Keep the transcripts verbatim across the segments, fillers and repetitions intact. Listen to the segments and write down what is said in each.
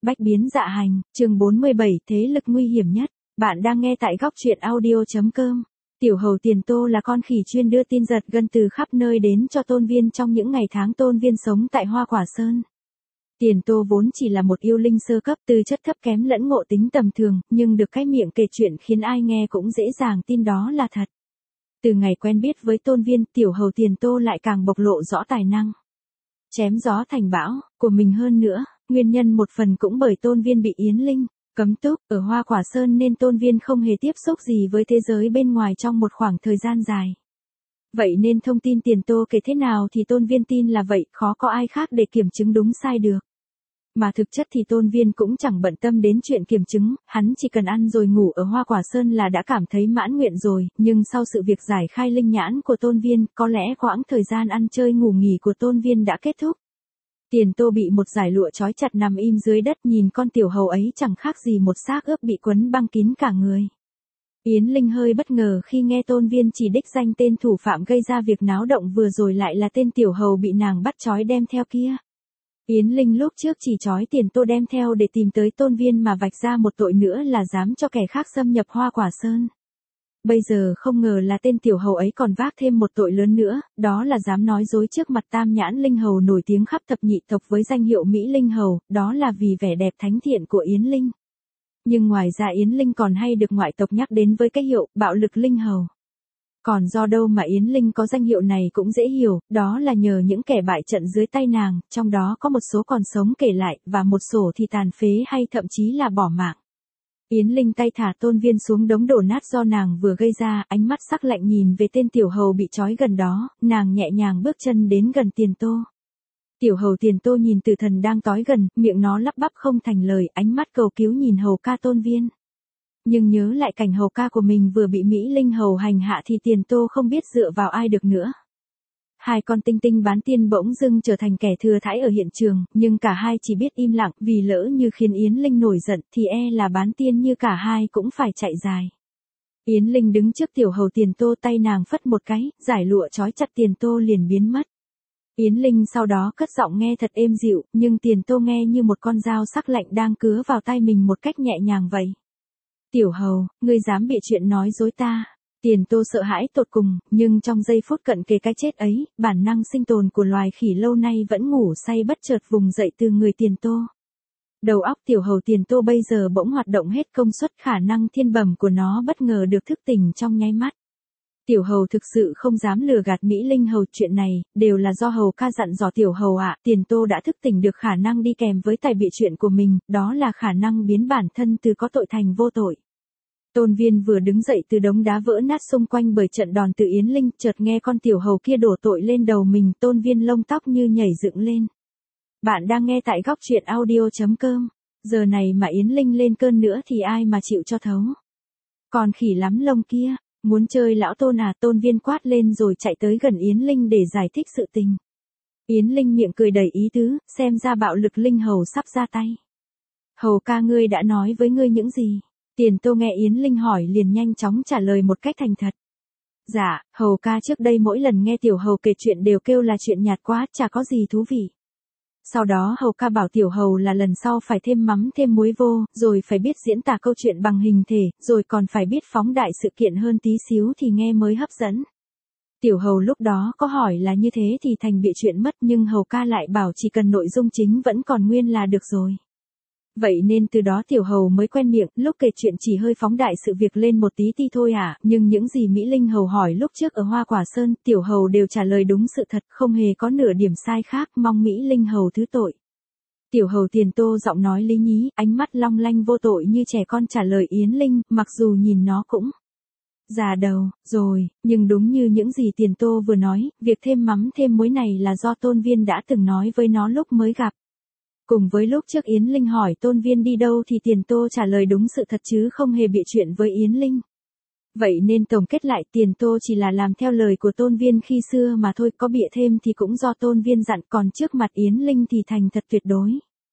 Bách biến dạ hành, chương bốn mươi bảy, thế lực nguy hiểm nhất. Bạn đang nghe tại góc truyện audio.com. Tiểu hầu Tiền Tô là con khỉ chuyên đưa tin giật gân từ khắp nơi đến cho Tôn Viên trong những ngày tháng Tôn Viên sống tại Hoa Quả Sơn. Tiền Tô vốn chỉ là một yêu linh sơ cấp, tư chất thấp kém lẫn ngộ tính tầm thường, nhưng được cái miệng kể chuyện khiến ai nghe cũng dễ dàng tin đó là thật. Từ ngày quen biết với Tôn Viên, tiểu hầu Tiền Tô lại càng bộc lộ rõ tài năng chém gió thành bão của mình hơn nữa. Nguyên nhân một phần cũng bởi Tôn Viên bị Yến Linh cấm túc ở Hoa Quả Sơn nên Tôn Viên không hề tiếp xúc gì với thế giới bên ngoài trong một khoảng thời gian dài. Vậy nên thông tin Tiền Tô kể thế nào thì Tôn Viên tin là vậy, khó có ai khác để kiểm chứng đúng sai được. Mà thực chất thì Tôn Viên cũng chẳng bận tâm đến chuyện kiểm chứng, hắn chỉ cần ăn rồi ngủ ở Hoa Quả Sơn là đã cảm thấy mãn nguyện rồi, nhưng sau sự việc giải khai linh nhãn của Tôn Viên, có lẽ quãng thời gian ăn chơi ngủ nghỉ của Tôn Viên đã kết thúc. Tiền Tô bị một dải lụa trói chặt nằm im dưới đất, nhìn con tiểu hầu ấy chẳng khác gì một xác ướp bị quấn băng kín cả người. Yến Linh hơi bất ngờ khi nghe Tôn Viên chỉ đích danh tên thủ phạm gây ra việc náo động vừa rồi lại là tên tiểu hầu bị nàng bắt trói đem theo kia. Yến Linh lúc trước chỉ trói Tiền Tô đem theo để tìm tới Tôn Viên mà vạch ra một tội nữa là dám cho kẻ khác xâm nhập Hoa Quả Sơn. Bây giờ không ngờ là tên tiểu hầu ấy còn vác thêm một tội lớn nữa, đó là dám nói dối trước mặt Tam Nhãn Linh Hầu nổi tiếng khắp thập nhị tộc với danh hiệu Mỹ Linh Hầu, đó là vì vẻ đẹp thánh thiện của Yến Linh. Nhưng ngoài ra Yến Linh còn hay được ngoại tộc nhắc đến với cái hiệu bạo lực Linh Hầu. Còn do đâu mà Yến Linh có danh hiệu này cũng dễ hiểu, đó là nhờ những kẻ bại trận dưới tay nàng, trong đó có một số còn sống kể lại, và một số thì tàn phế hay thậm chí là bỏ mạng. Yến Linh tay thả Tôn Viên xuống đống đổ nát do nàng vừa gây ra, ánh mắt sắc lạnh nhìn về tên tiểu hầu bị trói gần đó, nàng nhẹ nhàng bước chân đến gần Tiền Tô. Tiểu hầu Tiền Tô nhìn Tử Thần đang tối gần, miệng nó lắp bắp không thành lời, ánh mắt cầu cứu nhìn hầu ca Tôn Viên. Nhưng nhớ lại cảnh hầu ca của mình vừa bị Mỹ Linh Hầu hành hạ thì Tiền Tô không biết dựa vào ai được nữa. Hai con tinh tinh bán tiên bỗng dưng trở thành kẻ thừa thãi ở hiện trường, nhưng cả hai chỉ biết im lặng, vì lỡ như khiến Yến Linh nổi giận thì e là bán tiên như cả hai cũng phải chạy dài. Yến Linh đứng trước tiểu hầu Tiền Tô, tay nàng phất một cái, giải lụa trói chặt Tiền Tô liền biến mất. Yến Linh sau đó cất giọng nghe thật êm dịu, nhưng Tiền Tô nghe như một con dao sắc lạnh đang cứa vào tay mình một cách nhẹ nhàng vậy. Tiểu hầu, ngươi dám bịa chuyện nói dối ta. Tiền Tô sợ hãi tột cùng, nhưng trong giây phút cận kề cái chết ấy, bản năng sinh tồn của loài khỉ lâu nay vẫn ngủ say bất chợt vùng dậy từ người Tiền Tô. Đầu óc tiểu hầu Tiền Tô bây giờ bỗng hoạt động hết công suất, khả năng thiên bẩm của nó bất ngờ được thức tỉnh trong nháy mắt. Tiểu hầu thực sự không dám lừa gạt Mỹ Linh Hầu, chuyện này đều là do hầu ca dặn dò tiểu hầu ạ. À. Tiền Tô đã thức tỉnh được khả năng đi kèm với tài bịa chuyện của mình, đó là khả năng biến bản thân từ có tội thành vô tội. Tôn Viên vừa đứng dậy từ đống đá vỡ nát xung quanh bởi trận đòn từ Yến Linh, chợt nghe con tiểu hầu kia đổ tội lên đầu mình, Tôn Viên lông tóc như nhảy dựng lên. Bạn đang nghe tại góc truyện audio.com. Giờ này mà Yến Linh lên cơn nữa thì ai mà chịu cho thấu. Còn khỉ lắm lông kia, muốn chơi lão Tôn à? Tôn Viên quát lên rồi chạy tới gần Yến Linh để giải thích sự tình. Yến Linh miệng cười đầy ý tứ, xem ra bạo lực Linh Hầu sắp ra tay. Hầu ca ngươi đã nói với ngươi những gì? Tiền Tô nghe Yến Linh hỏi liền nhanh chóng trả lời một cách thành thật. Dạ, hầu ca trước đây mỗi lần nghe tiểu hầu kể chuyện đều kêu là chuyện nhạt quá, chả có gì thú vị. Sau đó hầu ca bảo tiểu hầu là lần sau phải thêm mắm thêm muối vô, rồi phải biết diễn tả câu chuyện bằng hình thể, rồi còn phải biết phóng đại sự kiện hơn tí xíu thì nghe mới hấp dẫn. Tiểu hầu lúc đó có hỏi là như thế thì thành bịa chuyện mất, nhưng hầu ca lại bảo chỉ cần nội dung chính vẫn còn nguyên là được rồi. Vậy nên từ đó tiểu hầu mới quen miệng, lúc kể chuyện chỉ hơi phóng đại sự việc lên một tí ti thôi à, nhưng những gì Mỹ Linh Hầu hỏi lúc trước ở Hoa Quả Sơn, tiểu hầu đều trả lời đúng sự thật, không hề có nửa điểm sai khác, mong Mỹ Linh Hầu thứ tội. Tiểu hầu Tiền Tô giọng nói lý nhí, ánh mắt long lanh vô tội như trẻ con trả lời Yến Linh, mặc dù nhìn nó cũng già đầu rồi, nhưng đúng như những gì Tiền Tô vừa nói, việc thêm mắm thêm muối này là do Tôn Viên đã từng nói với nó lúc mới gặp. Cùng với lúc trước Yến Linh hỏi Tôn Viên đi đâu thì Tiền Tô trả lời đúng sự thật chứ không hề bịa chuyện với Yến Linh. Vậy nên tổng kết lại, Tiền Tô chỉ là làm theo lời của Tôn Viên khi xưa mà thôi, có bịa thêm thì cũng do Tôn Viên dặn, còn trước mặt Yến Linh thì thành thật tuyệt đối.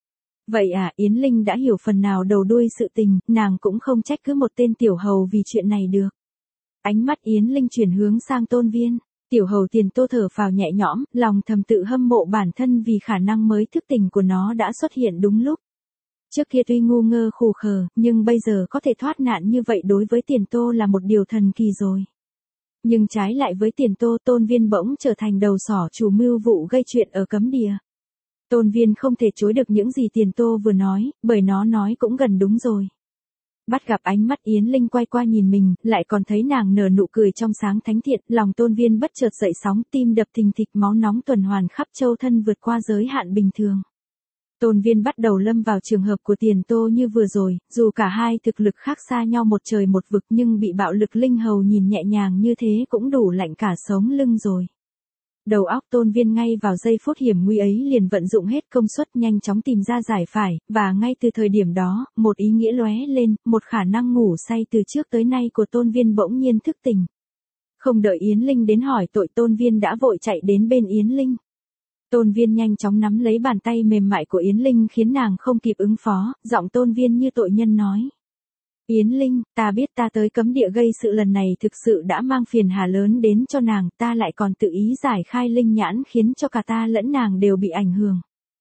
Vậy à, Yến Linh đã hiểu phần nào đầu đuôi sự tình, nàng cũng không trách cứ một tên tiểu hầu vì chuyện này được. Ánh mắt Yến Linh chuyển hướng sang Tôn Viên. Tiểu hầu Tiền Tô thở phào nhẹ nhõm, lòng thầm tự hâm mộ bản thân vì khả năng mới thức tỉnh của nó đã xuất hiện đúng lúc. Trước kia tuy ngu ngơ khù khờ, nhưng bây giờ có thể thoát nạn như vậy đối với Tiền Tô là một điều thần kỳ rồi. Nhưng trái lại với Tiền Tô, Tôn Viên bỗng trở thành đầu sỏ chủ mưu vụ gây chuyện ở cấm địa. Tôn Viên không thể chối được những gì Tiền Tô vừa nói, bởi nó nói cũng gần đúng rồi. Bắt gặp ánh mắt Yến Linh quay qua nhìn mình, lại còn thấy nàng nở nụ cười trong sáng thánh thiện, lòng Tôn Viên bất chợt dậy sóng, tim đập thình thịch, máu nóng tuần hoàn khắp châu thân vượt qua giới hạn bình thường. Tôn Viên bắt đầu lâm vào trường hợp của Tiền Tô như vừa rồi, dù cả hai thực lực khác xa nhau một trời một vực nhưng bị bạo lực linh hầu nhìn nhẹ nhàng như thế cũng đủ lạnh cả sống lưng rồi. Đầu óc Tôn Viên ngay vào giây phút hiểm nguy ấy liền vận dụng hết công suất nhanh chóng tìm ra giải phải, và ngay từ thời điểm đó, một ý nghĩa lóe lên, một khả năng ngủ say từ trước tới nay của Tôn Viên bỗng nhiên thức tỉnh. Không đợi Yến Linh đến hỏi tội, Tôn Viên đã vội chạy đến bên Yến Linh. Tôn Viên nhanh chóng nắm lấy bàn tay mềm mại của Yến Linh khiến nàng không kịp ứng phó, giọng Tôn Viên như tội nhân nói. Yến Linh, ta biết ta tới cấm địa gây sự lần này thực sự đã mang phiền hà lớn đến cho nàng, ta lại còn tự ý giải khai linh nhãn khiến cho cả ta lẫn nàng đều bị ảnh hưởng.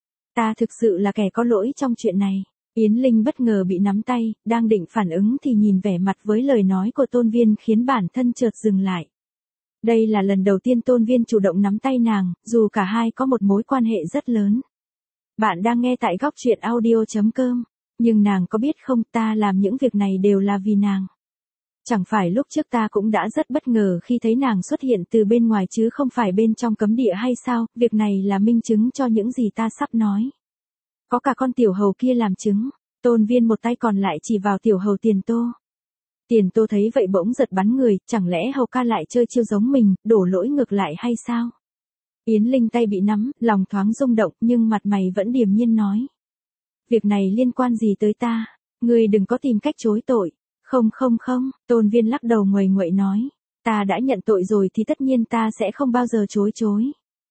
Ta thực sự là kẻ có lỗi trong chuyện này. Yến Linh bất ngờ bị nắm tay, đang định phản ứng thì nhìn vẻ mặt với lời nói của Tôn Viên khiến bản thân chợt dừng lại. Đây là lần đầu tiên Tôn Viên chủ động nắm tay nàng, dù cả hai có một mối quan hệ rất lớn. Bạn đang nghe tại góc truyện audio chấm com. Nhưng nàng có biết không, ta làm những việc này đều là vì nàng. Chẳng phải lúc trước ta cũng đã rất bất ngờ khi thấy nàng xuất hiện từ bên ngoài chứ không phải bên trong cấm địa hay sao, việc này là minh chứng cho những gì ta sắp nói. Có cả con tiểu hầu kia làm chứng. Tôn Viên một tay còn lại chỉ vào tiểu hầu Tiền Tô. Tiền Tô thấy vậy bỗng giật bắn người, chẳng lẽ hầu ca lại chơi chiêu giống mình, đổ lỗi ngược lại hay sao? Yến Linh tay bị nắm, lòng thoáng rung động nhưng mặt mày vẫn điềm nhiên nói. Việc này liên quan gì tới ta, ngươi đừng có tìm cách chối tội. Không không không, Tôn Viên lắc đầu nguầy nguậy nói. Ta đã nhận tội rồi thì tất nhiên ta sẽ không bao giờ chối chối.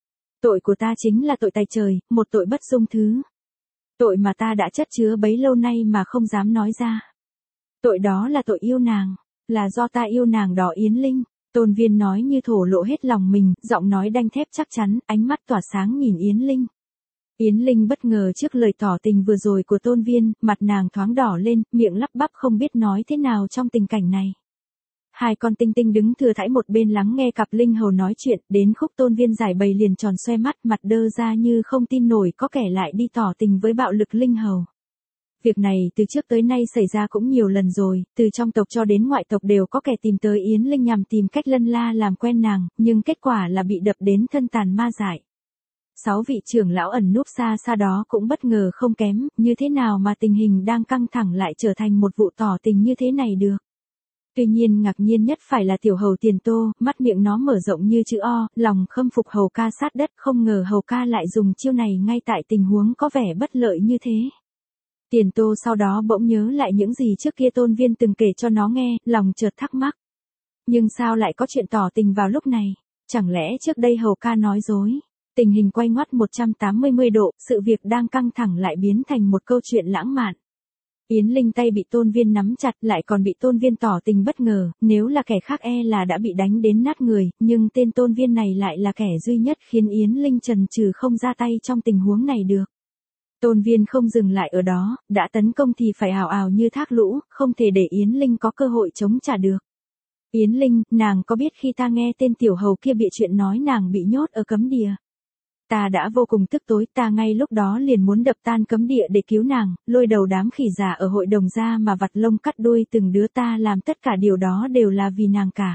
Tội của ta chính là tội tày trời, một tội bất dung thứ. Tội mà ta đã chất chứa bấy lâu nay mà không dám nói ra. Tội đó là tội yêu nàng, là do ta yêu nàng đó Yến Linh. Tôn Viên nói như thổ lộ hết lòng mình, giọng nói đanh thép chắc chắn, ánh mắt tỏa sáng nhìn Yến Linh. Yến Linh bất ngờ trước lời tỏ tình vừa rồi của Tôn Viên, mặt nàng thoáng đỏ lên, miệng lắp bắp không biết nói thế nào trong tình cảnh này. Hai con tinh tinh đứng thừa thãi một bên lắng nghe cặp linh hầu nói chuyện, đến khúc Tôn Viên giải bày liền tròn xoe mắt, mặt đơ ra như không tin nổi có kẻ lại đi tỏ tình với bạo lực linh hầu. Việc này từ trước tới nay xảy ra cũng nhiều lần rồi, từ trong tộc cho đến ngoại tộc đều có kẻ tìm tới Yến Linh nhằm tìm cách lân la làm quen nàng, nhưng kết quả là bị đập đến thân tàn ma dại. Sáu vị trưởng lão ẩn núp xa xa đó cũng bất ngờ không kém, như thế nào mà tình hình đang căng thẳng lại trở thành một vụ tỏ tình như thế này được. Tuy nhiên ngạc nhiên nhất phải là tiểu hầu Tiền Tô, mắt miệng nó mở rộng như chữ O, lòng khâm phục hầu ca sát đất, không ngờ hầu ca lại dùng chiêu này ngay tại tình huống có vẻ bất lợi như thế. Tiền Tô sau đó bỗng nhớ lại những gì trước kia Tôn Viên từng kể cho nó nghe, lòng chợt thắc mắc. Nhưng sao lại có chuyện tỏ tình vào lúc này? Chẳng lẽ trước đây hầu ca nói dối? Tình hình quay ngoắt một trăm tám mươi độ, sự việc đang căng thẳng lại biến thành một câu chuyện lãng mạn. Yến Linh tay bị Tôn Viên nắm chặt lại còn bị Tôn Viên tỏ tình bất ngờ, nếu là kẻ khác e là đã bị đánh đến nát người, nhưng tên Tôn Viên này lại là kẻ duy nhất khiến Yến Linh chần chừ không ra tay trong tình huống này được. Tôn Viên không dừng lại ở đó, đã tấn công thì phải ào ào như thác lũ, không thể để Yến Linh có cơ hội chống trả được. Yến Linh, nàng có biết khi ta nghe tên tiểu hầu kia bị chuyện nói nàng bị nhốt ở cấm địa. Ta đã vô cùng tức tối, ta ngay lúc đó liền muốn đập tan cấm địa để cứu nàng, lôi đầu đám khỉ già ở hội đồng ra mà vặt lông cắt đuôi từng đứa, ta làm tất cả điều đó đều là vì nàng cả.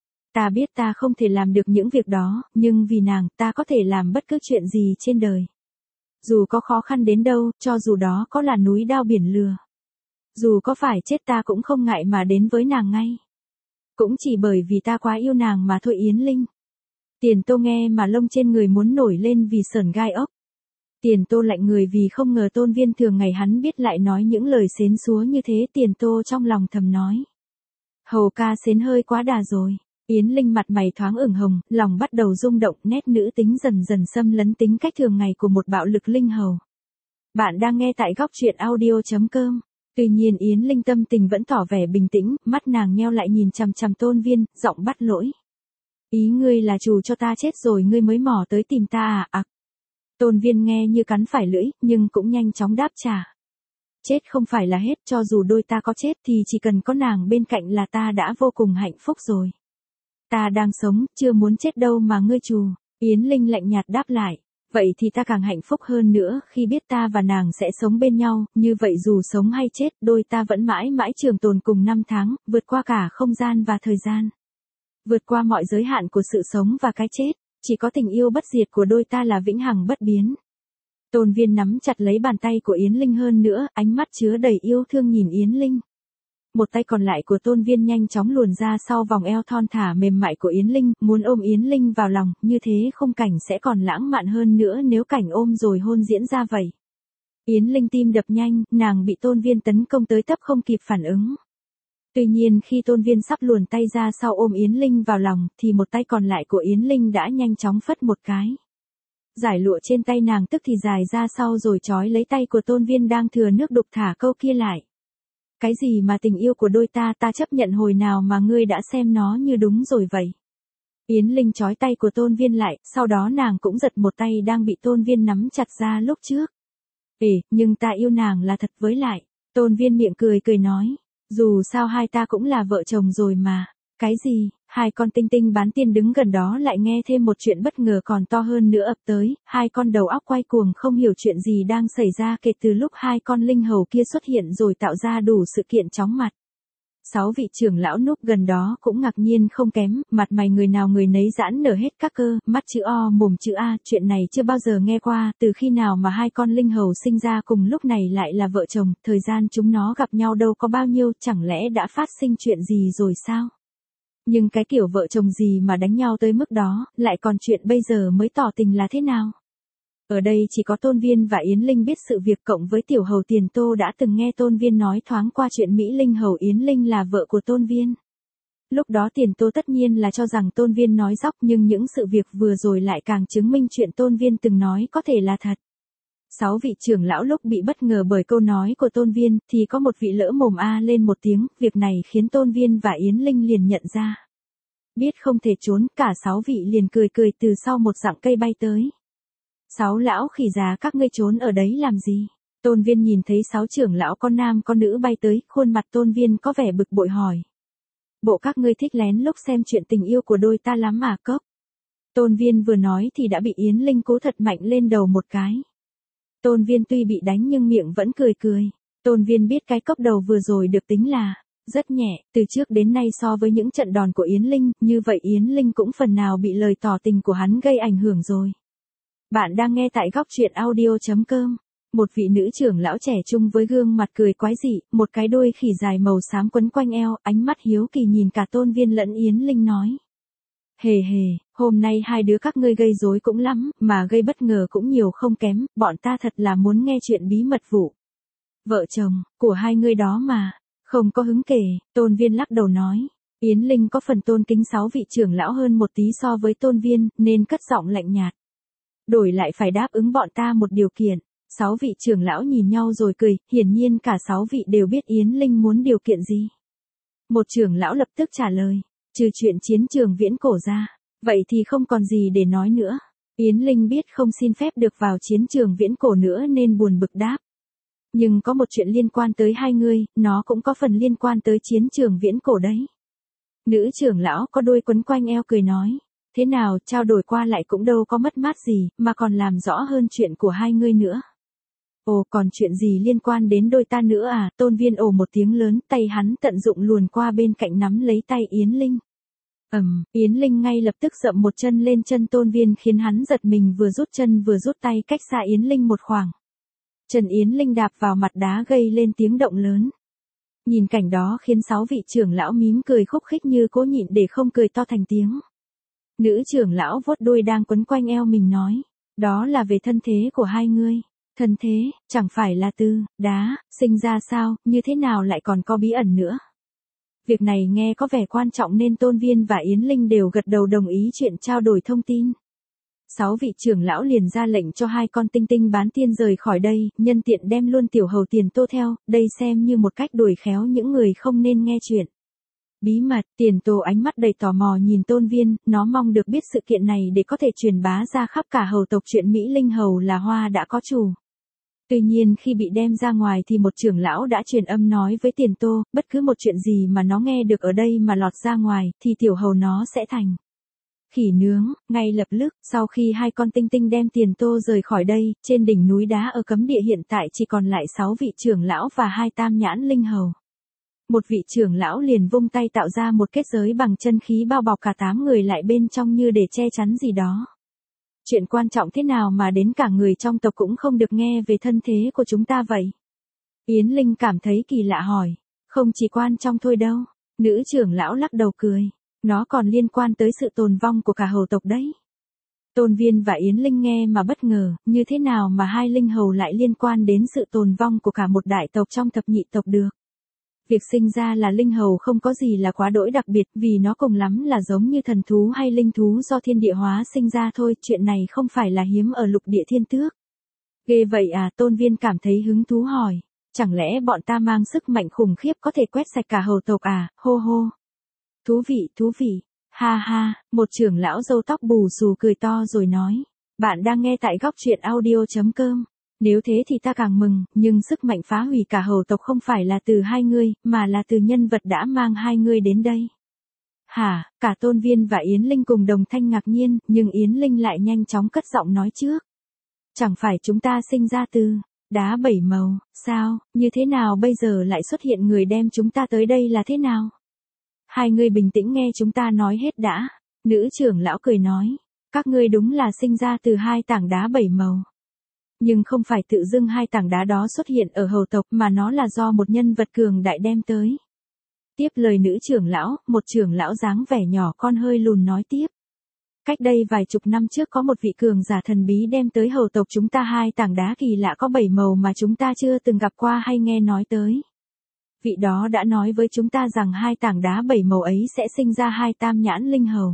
Ta biết ta không thể làm được những việc đó, nhưng vì nàng, ta có thể làm bất cứ chuyện gì trên đời. Dù có khó khăn đến đâu, cho dù đó có là núi đao biển lửa. Dù có phải chết ta cũng không ngại mà đến với nàng ngay. Cũng chỉ bởi vì ta quá yêu nàng mà thôi Yến Linh. Tiền Tô nghe mà lông trên người muốn nổi lên vì sởn gai ốc. Tiền Tô lạnh người vì không ngờ Tôn Viên thường ngày hắn biết lại nói những lời xến xúa như thế. Tiền Tô trong lòng thầm nói. Hầu ca xến hơi quá đà rồi. Yến Linh mặt mày thoáng ửng hồng, lòng bắt đầu rung động, nét nữ tính dần dần xâm lấn tính cách thường ngày của một bạo lực linh hầu. Bạn đang nghe tại góc truyện audio chấm com. Tuy nhiên Yến Linh tâm tình vẫn tỏ vẻ bình tĩnh, mắt nàng nheo lại nhìn chằm chằm Tôn Viên, giọng bắt lỗi. Ý ngươi là trù cho ta chết rồi ngươi mới mò tới tìm ta à? À. Tôn Viên nghe như cắn phải lưỡi, nhưng cũng nhanh chóng đáp trả. chết không phải là hết, cho dù đôi ta có chết thì chỉ cần có nàng bên cạnh là ta đã vô cùng hạnh phúc rồi. Ta đang sống, chưa muốn chết đâu mà ngươi trù. Yến Linh lạnh nhạt đáp lại. Vậy thì ta càng hạnh phúc hơn nữa khi biết ta và nàng sẽ sống bên nhau, như vậy dù sống hay chết, đôi ta vẫn mãi mãi trường tồn cùng năm tháng, vượt qua cả không gian và thời gian. Vượt qua mọi giới hạn của sự sống và cái chết, chỉ có tình yêu bất diệt của đôi ta là vĩnh hằng bất biến. Tôn Viên nắm chặt lấy bàn tay của Yến Linh hơn nữa, ánh mắt chứa đầy yêu thương nhìn Yến Linh. Một tay còn lại của Tôn Viên nhanh chóng luồn ra sau vòng eo thon thả mềm mại của Yến Linh, muốn ôm Yến Linh vào lòng, như thế khung cảnh sẽ còn lãng mạn hơn nữa nếu cảnh ôm rồi hôn diễn ra vậy. Yến Linh tim đập nhanh, nàng bị Tôn Viên tấn công tới tấp không kịp phản ứng. Tuy nhiên khi Tôn Viên sắp luồn tay ra sau ôm Yến Linh vào lòng, thì một tay còn lại của Yến Linh đã nhanh chóng phất một cái. Giải lụa trên tay nàng tức thì dài ra sau rồi trói lấy tay của Tôn Viên đang thừa nước đục thả câu kia lại. Cái gì mà tình yêu của đôi ta ta chấp nhận hồi nào mà ngươi đã xem nó như đúng rồi vậy. Yến Linh trói tay của Tôn Viên lại, sau đó nàng cũng giật một tay đang bị Tôn Viên nắm chặt ra lúc trước. Ê, nhưng ta yêu nàng là thật với lại. Tôn Viên miệng cười cười nói. Dù sao hai ta cũng là vợ chồng rồi mà. Cái gì? Hai con tinh tinh bán tiên đứng gần đó lại nghe thêm một chuyện bất ngờ còn to hơn nữa ập tới, hai con đầu óc quay cuồng không hiểu chuyện gì đang xảy ra kể từ lúc hai con linh hầu kia xuất hiện rồi tạo ra đủ sự kiện chóng mặt. Sáu vị trưởng lão núp gần đó cũng ngạc nhiên không kém, mặt mày người nào người nấy giãn nở hết các cơ, mắt chữ O mồm chữ A, chuyện này chưa bao giờ nghe qua, từ khi nào mà hai con linh hầu sinh ra cùng lúc này lại là vợ chồng, thời gian chúng nó gặp nhau đâu có bao nhiêu, chẳng lẽ đã phát sinh chuyện gì rồi sao? Nhưng cái kiểu vợ chồng gì mà đánh nhau tới mức đó, lại còn chuyện bây giờ mới tỏ tình là thế nào? Ở đây chỉ có Tôn Viên và Yến Linh biết sự việc cộng với tiểu hầu Tiền Tô đã từng nghe Tôn Viên nói thoáng qua chuyện Mỹ Linh hầu Yến Linh là vợ của Tôn Viên. Lúc đó Tiền Tô tất nhiên là cho rằng Tôn Viên nói dóc nhưng những sự việc vừa rồi lại càng chứng minh chuyện Tôn Viên từng nói có thể là thật. Sáu vị trưởng lão lúc bị bất ngờ bởi câu nói của Tôn Viên thì có một vị lỡ mồm a lên một tiếng, việc này khiến Tôn Viên và Yến Linh liền nhận ra. Biết không thể trốn, cả sáu vị liền cười cười từ sau một rặng cây bay tới. Sáu lão khỉ già các ngươi trốn ở đấy làm gì? Tôn Viên nhìn thấy sáu trưởng lão con nam con nữ bay tới, khuôn mặt Tôn Viên có vẻ bực bội hỏi. Bộ các ngươi thích lén lúc xem chuyện tình yêu của đôi ta lắm à cốc? Tôn Viên vừa nói thì đã bị Yến Linh cố thật mạnh lên đầu một cái. Tôn Viên tuy bị đánh nhưng miệng vẫn cười cười. Tôn Viên biết cái cốc đầu vừa rồi được tính là rất nhẹ, từ trước đến nay so với những trận đòn của Yến Linh, như vậy Yến Linh cũng phần nào bị lời tỏ tình của hắn gây ảnh hưởng rồi. Bạn đang nghe tại góc truyện audio chấm com. Một vị nữ trưởng lão trẻ trung với gương mặt cười quái dị, một cái đuôi khỉ dài màu xám quấn quanh eo, ánh mắt hiếu kỳ nhìn cả Tôn Viên lẫn Yến Linh nói. Hề hề, hôm nay hai đứa các ngươi gây rối cũng lắm, mà gây bất ngờ cũng nhiều không kém, bọn ta thật là muốn nghe chuyện bí mật vụ vợ chồng của hai ngươi đó mà. Không có hứng kể, Tôn Viên lắc đầu nói. Yến Linh có phần tôn kính sáu vị trưởng lão hơn một tí so với Tôn Viên, nên cất giọng lạnh nhạt. Đổi lại phải đáp ứng bọn ta một điều kiện. Sáu vị trưởng lão nhìn nhau rồi cười, hiển nhiên cả sáu vị đều biết Yến Linh muốn điều kiện gì. Một trưởng lão lập tức trả lời, trừ chuyện chiến trường viễn cổ ra, vậy thì không còn gì để nói nữa. Yến Linh biết không xin phép được vào chiến trường viễn cổ nữa nên buồn bực đáp. Nhưng có một chuyện liên quan tới hai ngươi, nó cũng có phần liên quan tới chiến trường viễn cổ đấy. Nữ trưởng lão có đuôi quấn quanh eo cười nói. Thế nào, trao đổi qua lại cũng đâu có mất mát gì, mà còn làm rõ hơn chuyện của hai ngươi nữa. Ồ, còn chuyện gì liên quan đến đôi ta nữa à? Tôn Viên ồ một tiếng lớn, tay hắn tận dụng luồn qua bên cạnh nắm lấy tay Yến Linh. Ầm, um, Yến Linh ngay lập tức dậm một chân lên chân Tôn Viên khiến hắn giật mình vừa rút chân vừa rút tay cách xa Yến Linh một khoảng. Chân Yến Linh đạp vào mặt đá gây lên tiếng động lớn. Nhìn cảnh đó khiến sáu vị trưởng lão mím cười khúc khích như cố nhịn để không cười to thành tiếng. Nữ trưởng lão vuốt đuôi đang quấn quanh eo mình nói, đó là về thân thế của hai ngươi. Thân thế, chẳng phải là từ, đá, sinh ra sao, như thế nào lại còn có bí ẩn nữa. Việc này nghe có vẻ quan trọng nên Tôn Viên và Yến Linh đều gật đầu đồng ý chuyện trao đổi thông tin. Sáu vị trưởng lão liền ra lệnh cho hai con tinh tinh bán tiên rời khỏi đây, nhân tiện đem luôn tiểu hầu Tiền Tô theo, đây xem như một cách đuổi khéo những người không nên nghe chuyện. Bí mật, Tiền Tô ánh mắt đầy tò mò nhìn Tôn Viên, nó mong được biết sự kiện này để có thể truyền bá ra khắp cả hầu tộc chuyện Mỹ Linh hầu là hoa đã có chủ. Tuy nhiên khi bị đem ra ngoài thì một trưởng lão đã truyền âm nói với Tiền Tô, bất cứ một chuyện gì mà nó nghe được ở đây mà lọt ra ngoài, thì tiểu hầu nó sẽ thành khỉ nướng. Ngay lập tức, sau khi hai con tinh tinh đem Tiền Tô rời khỏi đây, trên đỉnh núi đá ở cấm địa hiện tại chỉ còn lại sáu vị trưởng lão và hai tam nhãn linh hầu. Một vị trưởng lão liền vung tay tạo ra một kết giới bằng chân khí bao bọc cả tám người lại bên trong như để che chắn gì đó. Chuyện quan trọng thế nào mà đến cả người trong tộc cũng không được nghe về thân thế của chúng ta vậy? Yến Linh cảm thấy kỳ lạ hỏi. Không chỉ quan trọng thôi đâu. Nữ trưởng lão lắc đầu cười. Nó còn liên quan tới sự tồn vong của cả hầu tộc đấy. Tôn Viên và Yến Linh nghe mà bất ngờ, như thế nào mà hai linh hầu lại liên quan đến sự tồn vong của cả một đại tộc trong thập nhị tộc được? Việc sinh ra là linh hầu không có gì là quá đỗi đặc biệt, vì nó cùng lắm là giống như thần thú hay linh thú do thiên địa hóa sinh ra thôi, chuyện này không phải là hiếm ở lục địa thiên tước. Ghê vậy à? Tôn Viên cảm thấy hứng thú hỏi. Chẳng lẽ bọn ta mang sức mạnh khủng khiếp có thể quét sạch cả hầu tộc à? Hô hô. Thú vị, thú vị. Ha ha, một trưởng lão râu tóc bù xù cười to rồi nói. Bạn đang nghe tại góc truyện audio chấm com. Nếu thế thì ta càng mừng, nhưng sức mạnh phá hủy cả hầu tộc không phải là từ hai ngươi, mà là từ nhân vật đã mang hai ngươi đến đây. Hả? Cả Tôn Viên và Yến Linh cùng đồng thanh ngạc nhiên, nhưng Yến Linh lại nhanh chóng cất giọng nói trước. Chẳng phải chúng ta sinh ra từ đá bảy màu, sao, như thế nào bây giờ lại xuất hiện người đem chúng ta tới đây là thế nào? Hai ngươi bình tĩnh nghe chúng ta nói hết đã. Nữ trưởng lão cười nói, các ngươi đúng là sinh ra từ hai tảng đá bảy màu. Nhưng không phải tự dưng hai tảng đá đó xuất hiện ở hầu tộc mà nó là do một nhân vật cường đại đem tới. Tiếp lời nữ trưởng lão, một trưởng lão dáng vẻ nhỏ con hơi lùn nói tiếp. Cách đây vài chục năm trước có một vị cường giả thần bí đem tới hầu tộc chúng ta hai tảng đá kỳ lạ có bảy màu mà chúng ta chưa từng gặp qua hay nghe nói tới. Vị đó đã nói với chúng ta rằng hai tảng đá bảy màu ấy sẽ sinh ra hai tam nhãn linh hầu.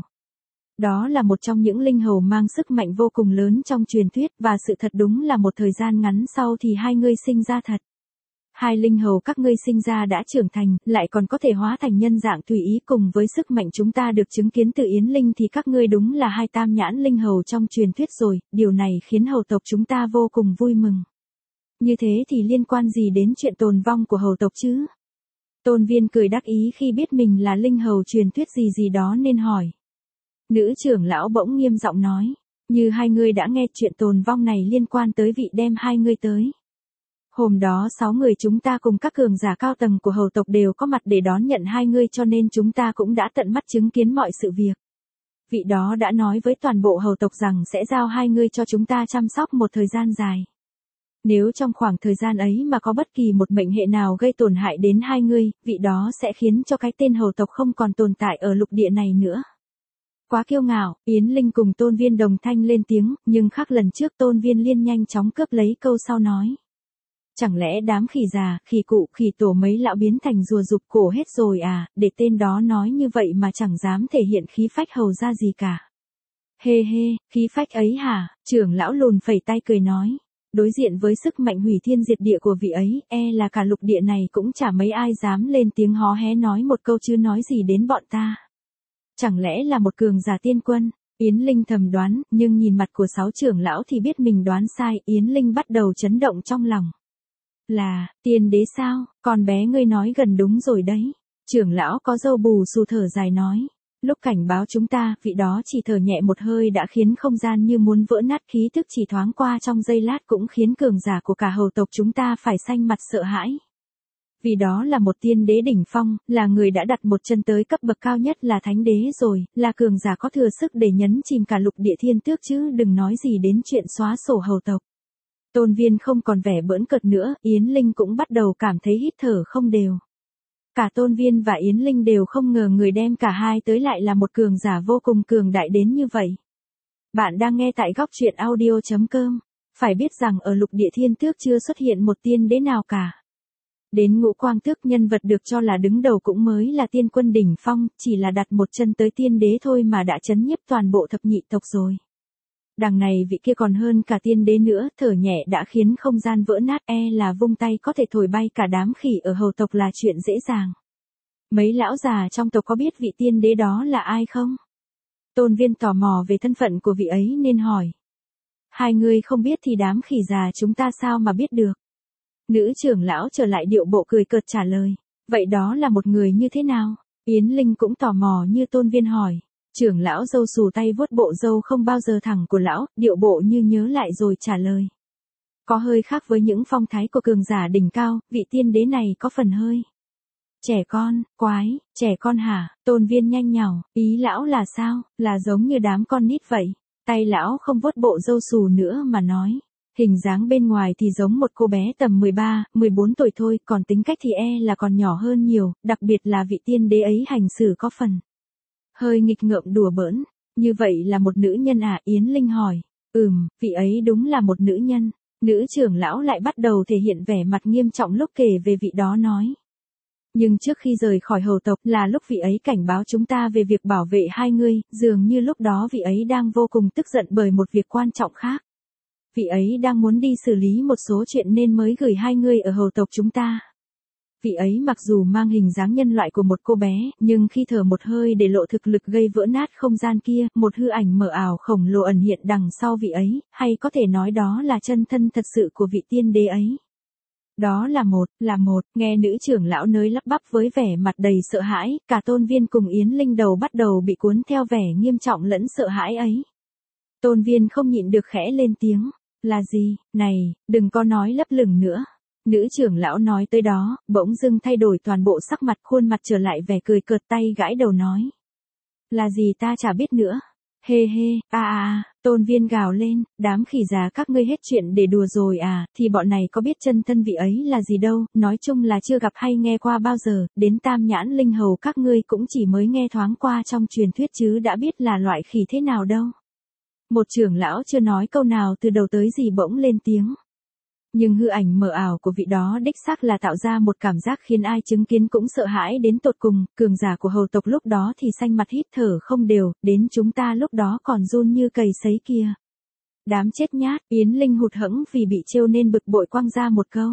Đó là một trong những linh hầu mang sức mạnh vô cùng lớn trong truyền thuyết, và sự thật đúng là một thời gian ngắn sau thì hai ngươi sinh ra thật. Hai linh hầu các ngươi sinh ra đã trưởng thành, lại còn có thể hóa thành nhân dạng tùy ý, cùng với sức mạnh chúng ta được chứng kiến từ Yến Linh thì các ngươi đúng là hai tam nhãn linh hầu trong truyền thuyết rồi, điều này khiến hầu tộc chúng ta vô cùng vui mừng. Như thế thì liên quan gì đến chuyện tồn vong của hầu tộc chứ? Tôn Viên cười đắc ý khi biết mình là linh hầu truyền thuyết gì gì đó nên hỏi. Nữ trưởng lão bỗng nghiêm giọng nói, như hai ngươi đã nghe chuyện tồn vong này liên quan tới vị đem hai ngươi tới. Hôm đó sáu người chúng ta cùng các cường giả cao tầng của hầu tộc đều có mặt để đón nhận hai ngươi, cho nên chúng ta cũng đã tận mắt chứng kiến mọi sự việc. Vị đó đã nói với toàn bộ hầu tộc rằng sẽ giao hai ngươi cho chúng ta chăm sóc một thời gian dài. Nếu trong khoảng thời gian ấy mà có bất kỳ một mệnh hệ nào gây tổn hại đến hai ngươi, vị đó sẽ khiến cho cái tên hầu tộc không còn tồn tại ở lục địa này nữa. Quá kiêu ngạo, Yến Linh cùng Tôn Viên đồng thanh lên tiếng, nhưng khác lần trước Tôn Viên liên nhanh chóng cướp lấy câu sau nói. Chẳng lẽ đám khỉ già, khỉ cụ, khỉ tổ mấy lão biến thành rùa rụt cổ hết rồi à, để tên đó nói như vậy mà chẳng dám thể hiện khí phách hầu ra gì cả. Hê hê, khí phách ấy hả? Trưởng lão lùn phẩy tay cười nói. Đối diện với sức mạnh hủy thiên diệt địa của vị ấy, e là cả lục địa này cũng chả mấy ai dám lên tiếng hó hé nói một câu chứ nói gì đến bọn ta. Chẳng lẽ là một cường giả tiên quân? Yến Linh thầm đoán, nhưng nhìn mặt của sáu trưởng lão thì biết mình đoán sai, Yến Linh bắt đầu chấn động trong lòng. Là, tiên đế sao? Con bé ngươi nói gần đúng rồi đấy. Trưởng lão có râu bù xù thở dài nói. Lúc cảnh báo chúng ta, vị đó chỉ thở nhẹ một hơi đã khiến không gian như muốn vỡ nát, khí tức chỉ thoáng qua trong giây lát cũng khiến cường giả của cả hầu tộc chúng ta phải xanh mặt sợ hãi. Vì đó là một tiên đế đỉnh phong, là người đã đặt một chân tới cấp bậc cao nhất là thánh đế rồi, là cường giả có thừa sức để nhấn chìm cả lục địa thiên tước chứ đừng nói gì đến chuyện xóa sổ hầu tộc. Tôn Viên không còn vẻ bỡn cợt nữa, Yến Linh cũng bắt đầu cảm thấy hít thở không đều. Cả Tôn Viên và Yến Linh đều không ngờ người đem cả hai tới lại là một cường giả vô cùng cường đại đến như vậy. Bạn đang nghe tại góc truyện audio chấm com. Phải biết rằng ở lục địa thiên tước chưa xuất hiện một tiên đế nào cả. Đến Ngũ Quang Tước, nhân vật được cho là đứng đầu cũng mới là tiên quân đỉnh phong, chỉ là đặt một chân tới tiên đế thôi mà đã chấn nhiếp toàn bộ thập nhị tộc rồi. Đằng này vị kia còn hơn cả tiên đế nữa, thở nhẹ đã khiến không gian vỡ nát, e là vung tay có thể thổi bay cả đám khỉ ở hầu tộc là chuyện dễ dàng. Mấy lão già trong tộc có biết vị tiên đế đó là ai không? Tôn Viên tò mò về thân phận của vị ấy nên hỏi. Hai người không biết thì đám khỉ già chúng ta sao mà biết được. Nữ trưởng lão trở lại điệu bộ cười cợt trả lời. Vậy đó là một người như thế nào? Yến Linh cũng tò mò như Tôn Viên hỏi. Trưởng lão râu xù tay vuốt bộ râu không bao giờ thẳng của lão, điệu bộ như nhớ lại rồi trả lời. Có hơi khác với những phong thái của cường giả đỉnh cao, vị tiên đế này có phần hơi. Trẻ con, quái, trẻ con hả? Tôn Viên nhanh nhảu, ý lão là sao? Là giống như đám con nít vậy. Tay lão không vuốt bộ râu xù nữa mà nói. Hình dáng bên ngoài thì giống một cô bé tầm mười ba, mười bốn tuổi thôi, còn tính cách thì e là còn nhỏ hơn nhiều, đặc biệt là vị tiên đế ấy hành xử có phần hơi nghịch ngợm đùa bỡn. Như vậy là một nữ nhân à? Yến Linh hỏi. Ừm, vị ấy đúng là một nữ nhân. Nữ trưởng lão lại bắt đầu thể hiện vẻ mặt nghiêm trọng lúc kể về vị đó nói. Nhưng trước khi rời khỏi hầu tộc là lúc vị ấy cảnh báo chúng ta về việc bảo vệ hai người, dường như lúc đó vị ấy đang vô cùng tức giận bởi một việc quan trọng khác. Vị ấy đang muốn đi xử lý một số chuyện nên mới gửi hai người ở hầu tộc chúng ta. Vị ấy mặc dù mang hình dáng nhân loại của một cô bé, nhưng khi thở một hơi để lộ thực lực gây vỡ nát không gian kia, một hư ảnh mờ ảo khổng lồ ẩn hiện đằng sau vị ấy, hay có thể nói đó là chân thân thật sự của vị tiên đế ấy. Đó là một, là một, nghe nữ trưởng lão nới lắp bắp với vẻ mặt đầy sợ hãi, cả Tôn Viên cùng Yến Linh đầu bắt đầu bị cuốn theo vẻ nghiêm trọng lẫn sợ hãi ấy. Tôn Viên không nhịn được khẽ lên tiếng. Là gì? Này, đừng có nói lấp lửng nữa. Nữ trưởng lão nói tới đó, bỗng dưng thay đổi toàn bộ sắc mặt, khuôn mặt trở lại vẻ cười cợt, tay gãi đầu nói. Là gì ta chả biết nữa. Hê hê, a a a, Tôn Viên gào lên, đám khỉ già các ngươi hết chuyện để đùa rồi à, thì bọn này có biết chân thân vị ấy là gì đâu, nói chung là chưa gặp hay nghe qua bao giờ, đến Tam Nhãn Linh Hầu các ngươi cũng chỉ mới nghe thoáng qua trong truyền thuyết chứ đã biết là loại khỉ thế nào đâu. Một trưởng lão chưa nói câu nào từ đầu tới gì bỗng lên tiếng. Nhưng hư ảnh mờ ảo của vị đó đích xác là tạo ra một cảm giác khiến ai chứng kiến cũng sợ hãi đến tột cùng, cường giả của hầu tộc lúc đó thì xanh mặt hít thở không đều, đến chúng ta lúc đó còn run như cầy sấy kia. Đám chết nhát, Yến Linh hụt hẫng vì bị trêu nên bực bội quăng ra một câu.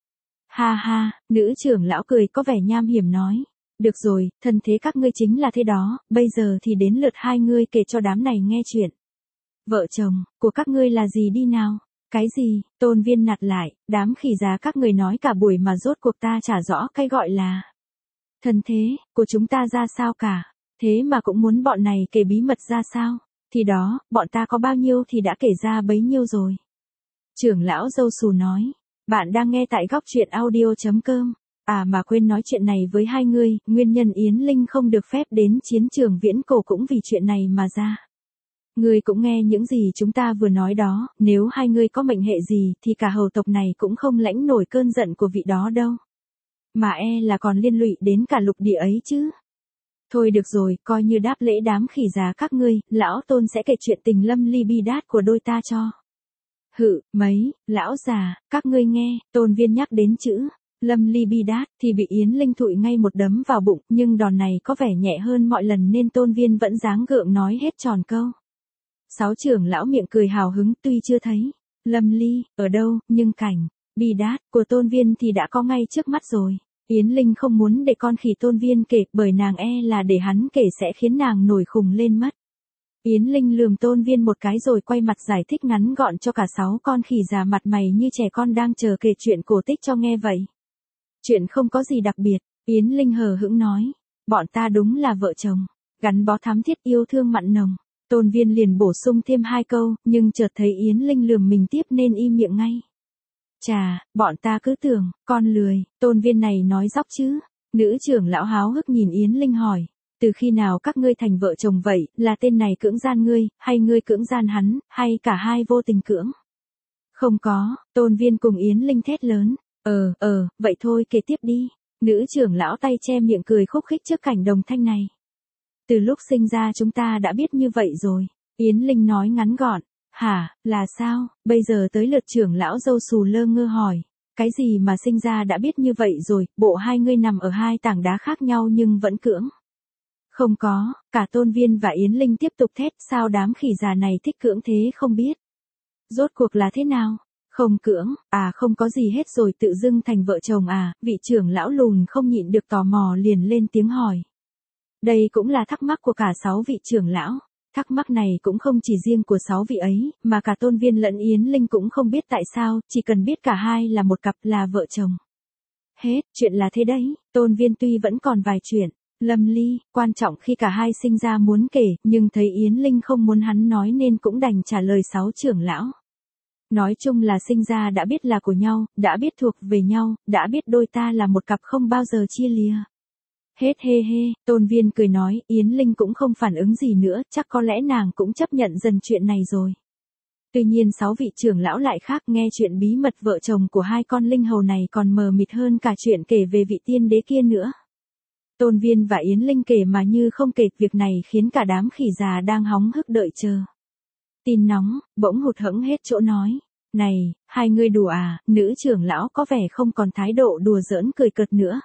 Ha ha, nữ trưởng lão cười có vẻ nham hiểm nói. Được rồi, thân thế các ngươi chính là thế đó, bây giờ thì đến lượt hai ngươi kể cho đám này nghe chuyện. Vợ chồng, của các ngươi là gì đi nào? Cái gì? Tôn Viên nạt lại, đám khỉ già các người nói cả buổi mà rốt cuộc ta chả rõ cái gọi là thân thế của chúng ta ra sao cả. Thế mà cũng muốn bọn này kể bí mật ra sao? Thì đó, bọn ta có bao nhiêu thì đã kể ra bấy nhiêu rồi. Trưởng lão râu xù nói, bạn đang nghe tại góc truyện audio.com. À mà quên nói chuyện này với hai người, nguyên nhân Yến Linh không được phép đến chiến trường viễn cổ cũng vì chuyện này mà ra. Ngươi cũng nghe những gì chúng ta vừa nói đó, nếu hai ngươi có mệnh hệ gì thì cả hầu tộc này cũng không lãnh nổi cơn giận của vị đó đâu. Mà e là còn liên lụy đến cả lục địa ấy chứ. Thôi được rồi, coi như đáp lễ đám khỉ già các ngươi, lão Tôn sẽ kể chuyện tình lâm ly bi đát của đôi ta cho. Hự, mấy, lão già, các ngươi nghe, Tôn Viên nhắc đến chữ lâm ly bi đát thì bị Yến Linh thụi ngay một đấm vào bụng, nhưng đòn này có vẻ nhẹ hơn mọi lần nên Tôn Viên vẫn dáng gượng nói hết tròn câu. Sáu trưởng lão miệng cười hào hứng, tuy chưa thấy lâm ly ở đâu, nhưng cảnh bi đát của Tôn Viên thì đã có ngay trước mắt rồi. Yến Linh không muốn để con khỉ Tôn Viên kể, bởi nàng e là để hắn kể sẽ khiến nàng nổi khùng lên mất. Yến Linh lườm Tôn Viên một cái rồi quay mặt giải thích ngắn gọn cho cả sáu con khỉ già mặt mày như trẻ con đang chờ kể chuyện cổ tích cho nghe vậy. Chuyện không có gì đặc biệt, Yến Linh hờ hững nói, bọn ta đúng là vợ chồng, gắn bó thắm thiết yêu thương mặn nồng. Tôn Viên liền bổ sung thêm hai câu, nhưng chợt thấy Yến Linh lườm mình tiếp nên im miệng ngay. Chà, bọn ta cứ tưởng, con lười, Tôn Viên này nói dóc chứ. Nữ trưởng lão háo hức nhìn Yến Linh hỏi, từ khi nào các ngươi thành vợ chồng vậy, là tên này cưỡng gian ngươi, hay ngươi cưỡng gian hắn, hay cả hai vô tình cưỡng? Không có, Tôn Viên cùng Yến Linh thét lớn, ờ, ờ, vậy thôi kể tiếp đi. Nữ trưởng lão tay che miệng cười khúc khích trước cảnh đồng thanh này. Từ lúc sinh ra chúng ta đã biết như vậy rồi, Yến Linh nói ngắn gọn. Hả, là sao? Bây giờ tới lượt trưởng lão râu xù lơ ngơ hỏi. Cái gì mà sinh ra đã biết như vậy rồi, bộ hai ngươi nằm ở hai tảng đá khác nhau nhưng vẫn cưỡng. Không có, cả Tôn Viên và Yến Linh tiếp tục thét, sao đám khỉ già này thích cưỡng thế không biết. Rốt cuộc là thế nào? Không cưỡng, à không có gì hết rồi tự dưng thành vợ chồng à, vị trưởng lão lùn không nhịn được tò mò liền lên tiếng hỏi. Đây cũng là thắc mắc của cả sáu vị trưởng lão. Thắc mắc này cũng không chỉ riêng của sáu vị ấy, mà cả Tôn Viên lẫn Yến Linh cũng không biết tại sao, chỉ cần biết cả hai là một cặp là vợ chồng. Hết, chuyện là thế đấy, Tôn Viên tuy vẫn còn vài chuyện, lâm ly, quan trọng khi cả hai sinh ra muốn kể, nhưng thấy Yến Linh không muốn hắn nói nên cũng đành trả lời sáu trưởng lão. Nói chung là sinh ra đã biết là của nhau, đã biết thuộc về nhau, đã biết đôi ta là một cặp không bao giờ chia lìa. Hết hê hê, Tôn Viên cười nói, Yến Linh cũng không phản ứng gì nữa, chắc có lẽ nàng cũng chấp nhận dần chuyện này rồi. Tuy nhiên sáu vị trưởng lão lại khác, nghe chuyện bí mật vợ chồng của hai con linh hầu này còn mờ mịt hơn cả chuyện kể về vị tiên đế kia nữa. Tôn Viên và Yến Linh kể mà như không kể, việc này khiến cả đám khỉ già đang hóng hức đợi chờ. Tin nóng, bỗng hụt hẫng hết chỗ nói. Này, hai người đùa à, nữ trưởng lão có vẻ không còn thái độ đùa giỡn cười cợt nữa.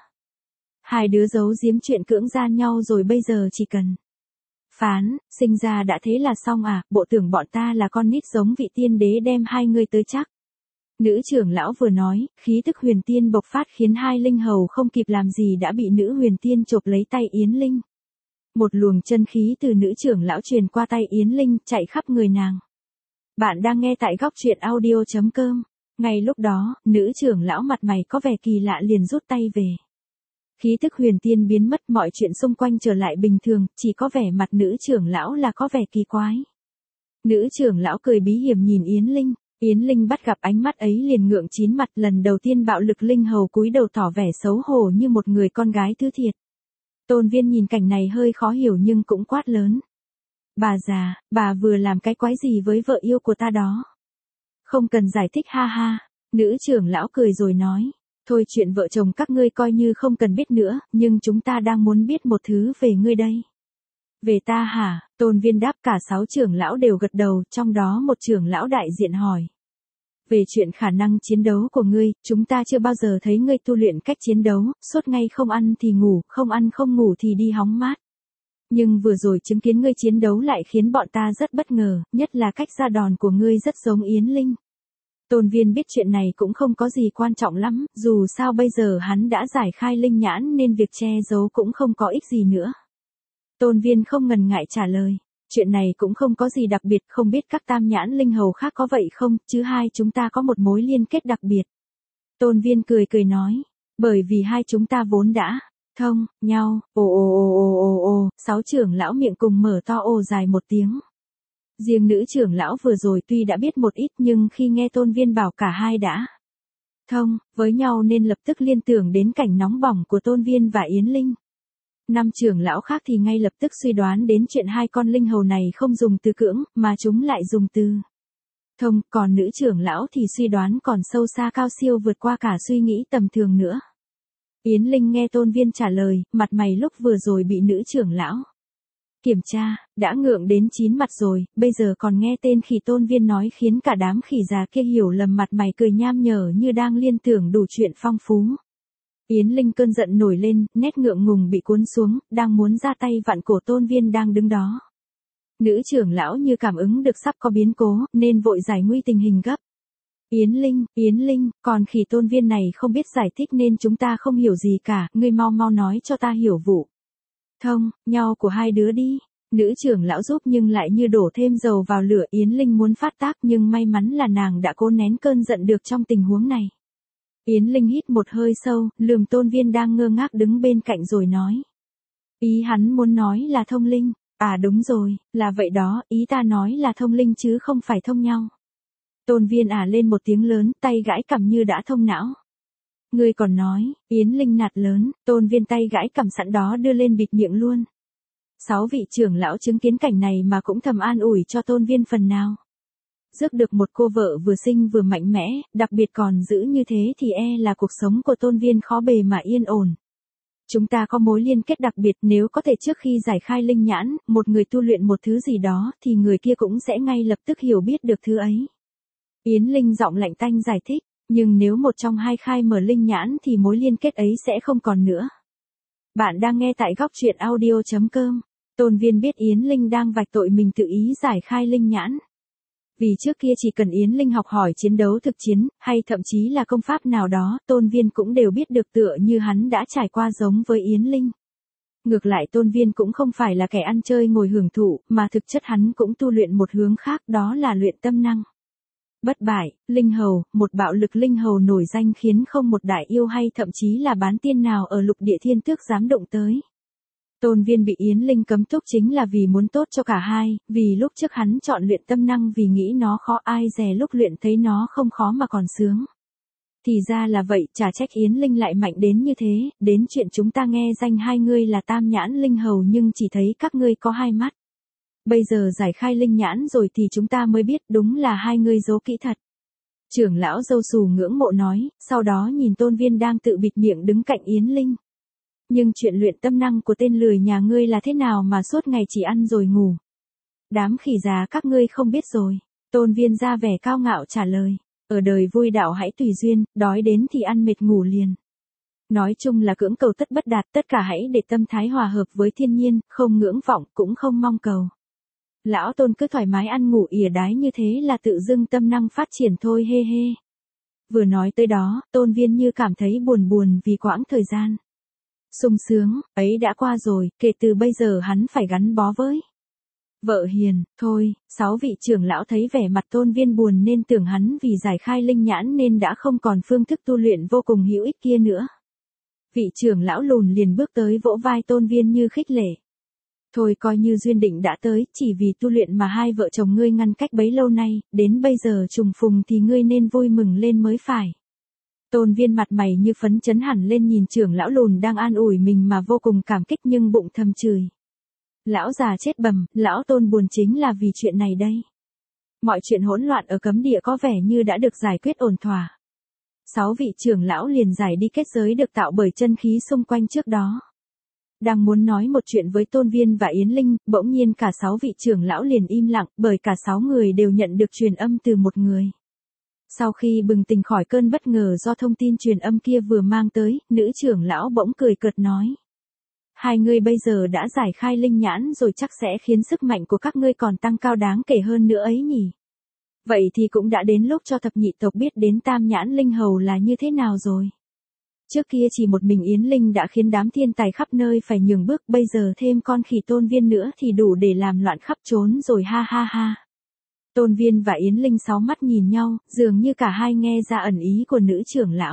Hai đứa giấu giếm chuyện cưỡng gian nhau rồi bây giờ chỉ cần phán, sinh ra đã thế là xong à, bộ tưởng bọn ta là con nít giống vị tiên đế đem hai người tới chắc. Nữ trưởng lão vừa nói, khí tức huyền tiên bộc phát khiến hai linh hầu không kịp làm gì đã bị nữ huyền tiên chộp lấy tay Yến Linh. Một luồng chân khí từ nữ trưởng lão truyền qua tay Yến Linh chạy khắp người nàng. Bạn đang nghe tại góc truyện audio chấm com. Ngay lúc đó, nữ trưởng lão mặt mày có vẻ kỳ lạ liền rút tay về. Khí tức huyền tiên biến mất, mọi chuyện xung quanh trở lại bình thường, chỉ có vẻ mặt nữ trưởng lão là có vẻ kỳ quái. Nữ trưởng lão cười bí hiểm nhìn Yến Linh, Yến Linh bắt gặp ánh mắt ấy liền ngượng chín mặt, lần đầu tiên bạo lực linh hầu cúi đầu tỏ vẻ xấu hổ như một người con gái thứ thiệt. Tôn Viên nhìn cảnh này hơi khó hiểu nhưng cũng quát lớn. Bà già, bà vừa làm cái quái gì với vợ yêu của ta đó? Không cần giải thích ha ha, nữ trưởng lão cười rồi nói. Thôi chuyện vợ chồng các ngươi coi như không cần biết nữa, nhưng chúng ta đang muốn biết một thứ về ngươi đây. Về ta hả? Tôn Viên đáp, cả sáu trưởng lão đều gật đầu, trong đó một trưởng lão đại diện hỏi. Về chuyện khả năng chiến đấu của ngươi, chúng ta chưa bao giờ thấy ngươi tu luyện cách chiến đấu, suốt ngày không ăn thì ngủ, không ăn không ngủ thì đi hóng mát. Nhưng vừa rồi chứng kiến ngươi chiến đấu lại khiến bọn ta rất bất ngờ, nhất là cách ra đòn của ngươi rất giống Yến Linh. Tôn Viên biết chuyện này cũng không có gì quan trọng lắm, dù sao bây giờ hắn đã giải khai linh nhãn nên việc che giấu cũng không có ích gì nữa. Tôn Viên không ngần ngại trả lời, chuyện này cũng không có gì đặc biệt, không biết các tam nhãn linh hầu khác có vậy không, chứ hai chúng ta có một mối liên kết đặc biệt. Tôn Viên cười cười nói, bởi vì hai chúng ta vốn đã thông nhau, ồ ồ ồ ồ ồ ồ, sáu trưởng lão miệng cùng mở to ồ dài một tiếng. Riêng nữ trưởng lão vừa rồi tuy đã biết một ít nhưng khi nghe Tôn Viên bảo cả hai đã thông với nhau nên lập tức liên tưởng đến cảnh nóng bỏng của Tôn Viên và Yến Linh. Năm trưởng lão khác thì ngay lập tức suy đoán đến chuyện hai con linh hầu này không dùng từ cưỡng, mà chúng lại dùng từ thông, còn nữ trưởng lão thì suy đoán còn sâu xa cao siêu vượt qua cả suy nghĩ tầm thường nữa. Yến Linh nghe Tôn Viên trả lời, mặt mày lúc vừa rồi bị nữ trưởng lão kiểm tra, đã ngượng đến chín mặt rồi, bây giờ còn nghe tên khỉ Tôn Viên nói khiến cả đám khỉ già kia hiểu lầm, mặt mày cười nham nhở như đang liên tưởng đủ chuyện phong phú. Yến Linh cơn giận nổi lên, nét ngượng ngùng bị cuốn xuống, đang muốn ra tay vặn cổ Tôn Viên đang đứng đó. Nữ trưởng lão như cảm ứng được sắp có biến cố, nên vội giải nguy tình hình gấp. Yến Linh, Yến Linh, còn khỉ Tôn Viên này không biết giải thích nên chúng ta không hiểu gì cả, ngươi mau mau nói cho ta hiểu vụ thông nhau của hai đứa đi. Nữ trưởng lão giúp nhưng lại như đổ thêm dầu vào lửa. Yến Linh muốn phát tác nhưng may mắn là nàng đã cố nén cơn giận được trong tình huống này. Yến Linh hít một hơi sâu, lườm Tôn Viên đang ngơ ngác đứng bên cạnh rồi nói. Ý hắn muốn nói là thông linh, à đúng rồi, là vậy đó, ý ta nói là thông linh chứ không phải thông nhau. Tôn Viên à lên một tiếng lớn, tay gãi cằm như đã thông não. Ngươi còn nói, Yến Linh nạt lớn, Tôn Viên tay gãi cằm sẵn đó đưa lên bịt miệng luôn. Sáu vị trưởng lão chứng kiến cảnh này mà cũng thầm an ủi cho Tôn Viên phần nào. Rước được một cô vợ vừa xinh vừa mạnh mẽ, đặc biệt còn giữ như thế thì e là cuộc sống của Tôn Viên khó bề mà yên ổn. Chúng ta có mối liên kết đặc biệt, nếu có thể trước khi giải khai linh nhãn, một người tu luyện một thứ gì đó thì người kia cũng sẽ ngay lập tức hiểu biết được thứ ấy. Yến Linh giọng lạnh tanh giải thích, nhưng nếu một trong hai khai mở linh nhãn thì mối liên kết ấy sẽ không còn nữa. Bạn đang nghe tại góc truyện audio chấm com. Tôn Viên biết Yến Linh đang vạch tội mình tự ý giải khai linh nhãn. Vì trước kia chỉ cần Yến Linh học hỏi chiến đấu thực chiến, hay thậm chí là công pháp nào đó, Tôn Viên cũng đều biết được tựa như hắn đã trải qua giống với Yến Linh. Ngược lại Tôn Viên cũng không phải là kẻ ăn chơi ngồi hưởng thụ, mà thực chất hắn cũng tu luyện một hướng khác, đó là luyện tâm năng. Bất bại, linh hầu, một bạo lực linh hầu nổi danh khiến không một đại yêu hay thậm chí là bán tiên nào ở lục địa thiên tước dám động tới. Tôn Viên bị Yến Linh cấm túc chính là vì muốn tốt cho cả hai, vì lúc trước hắn chọn luyện tâm năng vì nghĩ nó khó, ai dè lúc luyện thấy nó không khó mà còn sướng. Thì ra là vậy, chả trách Yến Linh lại mạnh đến như thế, đến chuyện chúng ta nghe danh hai ngươi là tam nhãn linh hầu nhưng chỉ thấy các ngươi có hai mắt. Bây giờ giải khai linh nhãn rồi thì chúng ta mới biết đúng là hai ngươi giấu kỹ thật. Trưởng lão dâu xù ngưỡng mộ nói, sau đó nhìn Tôn Viên đang tự bịt miệng đứng cạnh Yến Linh. Nhưng chuyện luyện tâm năng của tên lười nhà ngươi là thế nào mà suốt ngày chỉ ăn rồi ngủ? Đám khỉ già các ngươi không biết rồi. Tôn Viên ra vẻ cao ngạo trả lời. Ở đời vui đạo hãy tùy duyên, đói đến thì ăn mệt ngủ liền. Nói chung là cưỡng cầu tất bất đạt, tất cả hãy để tâm thái hòa hợp với thiên nhiên, không ngưỡng vọng cũng không mong cầu. Lão Tôn cứ thoải mái ăn ngủ ỉa đái như thế là tự dưng tâm năng phát triển thôi hê hê. Vừa nói tới đó, Tôn Viên như cảm thấy buồn buồn vì quãng thời gian sung sướng ấy đã qua rồi, kể từ bây giờ hắn phải gắn bó với vợ hiền. Thôi, sáu vị trưởng lão thấy vẻ mặt Tôn Viên buồn nên tưởng hắn vì giải khai linh nhãn nên đã không còn phương thức tu luyện vô cùng hữu ích kia nữa. Vị trưởng lão lùn liền bước tới vỗ vai Tôn Viên như khích lệ. Thôi coi như duyên định đã tới, chỉ vì tu luyện mà hai vợ chồng ngươi ngăn cách bấy lâu nay, đến bây giờ trùng phùng thì ngươi nên vui mừng lên mới phải. Tôn Viên mặt mày như phấn chấn hẳn lên nhìn trưởng lão lùn đang an ủi mình mà vô cùng cảm kích nhưng bụng thầm chửi. Lão già chết bầm, lão Tôn buồn chính là vì chuyện này đây. Mọi chuyện hỗn loạn ở cấm địa có vẻ như đã được giải quyết ổn thỏa. Sáu vị trưởng lão liền giải đi kết giới được tạo bởi chân khí xung quanh trước đó. Đang muốn nói một chuyện với Tôn Viên và Yến Linh, bỗng nhiên cả sáu vị trưởng lão liền im lặng, bởi cả sáu người đều nhận được truyền âm từ một người. Sau khi bừng tỉnh khỏi cơn bất ngờ do thông tin truyền âm kia vừa mang tới, nữ trưởng lão bỗng cười cợt nói. Hai người bây giờ đã giải khai linh nhãn rồi chắc sẽ khiến sức mạnh của các ngươi còn tăng cao đáng kể hơn nữa ấy nhỉ. Vậy thì cũng đã đến lúc cho thập nhị tộc biết đến tam nhãn linh hầu là như thế nào rồi. Trước kia chỉ một mình Yến Linh đã khiến đám thiên tài khắp nơi phải nhường bước, bây giờ thêm con khỉ Tôn Viên nữa thì đủ để làm loạn khắp trốn rồi ha ha ha. Tôn Viên và Yến Linh sáu mắt nhìn nhau, dường như cả hai nghe ra ẩn ý của nữ trưởng lão.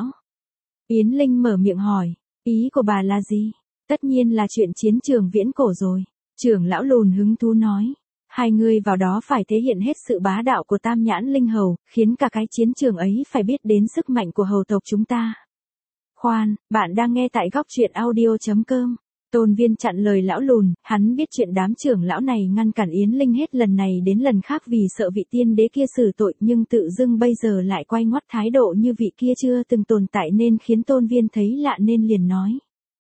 Yến Linh mở miệng hỏi, ý của bà là gì? Tất nhiên là chuyện chiến trường viễn cổ rồi. Trưởng lão lùn hứng thú nói, hai người vào đó phải thể hiện hết sự bá đạo của tam nhãn linh hầu, khiến cả cái chiến trường ấy phải biết đến sức mạnh của hầu tộc chúng ta. Khoan, bạn đang nghe tại góc truyện audio chấm com. Tôn Viên chặn lời lão lùn, hắn biết chuyện đám trưởng lão này ngăn cản Yến Linh hết lần này đến lần khác vì sợ vị tiên đế kia xử tội, nhưng tự dưng bây giờ lại quay ngoắt thái độ như vị kia chưa từng tồn tại nên khiến Tôn Viên thấy lạ nên liền nói.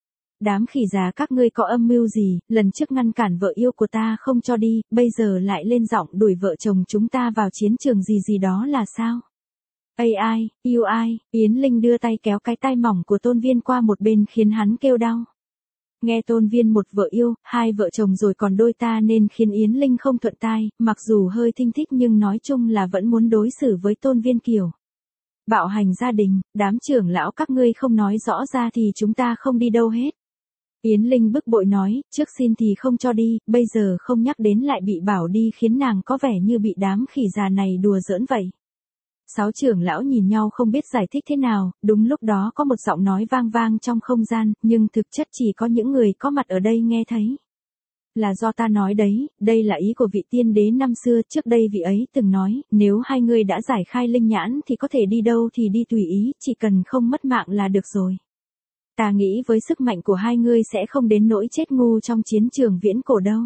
Đám khỉ già các ngươi có âm mưu gì, lần trước ngăn cản vợ yêu của ta không cho đi, bây giờ lại lên giọng đuổi vợ chồng chúng ta vào chiến trường gì gì đó là sao? Ây ai, yêu ai, Yến Linh đưa tay kéo cái tai mỏng của Tôn Viên qua một bên khiến hắn kêu đau. Nghe Tôn Viên một vợ yêu, hai vợ chồng rồi còn đôi ta nên khiến Yến Linh không thuận tai, mặc dù hơi thinh thích nhưng nói chung là vẫn muốn đối xử với Tôn Viên kiểu bạo hành gia đình, đám trưởng lão các ngươi không nói rõ ra thì chúng ta không đi đâu hết. Yến Linh bức bội nói, trước xin thì không cho đi, bây giờ không nhắc đến lại bị bảo đi khiến nàng có vẻ như bị đám khỉ già này đùa giỡn vậy. Sáu trưởng lão nhìn nhau không biết giải thích thế nào, đúng lúc đó có một giọng nói vang vang trong không gian, nhưng thực chất chỉ có những người có mặt ở đây nghe thấy. Là do ta nói đấy, đây là ý của vị tiên đế năm xưa, trước đây vị ấy từng nói, nếu hai người đã giải khai linh nhãn thì có thể đi đâu thì đi tùy ý, chỉ cần không mất mạng là được rồi. Ta nghĩ với sức mạnh của hai ngươi sẽ không đến nỗi chết ngu trong chiến trường viễn cổ đâu.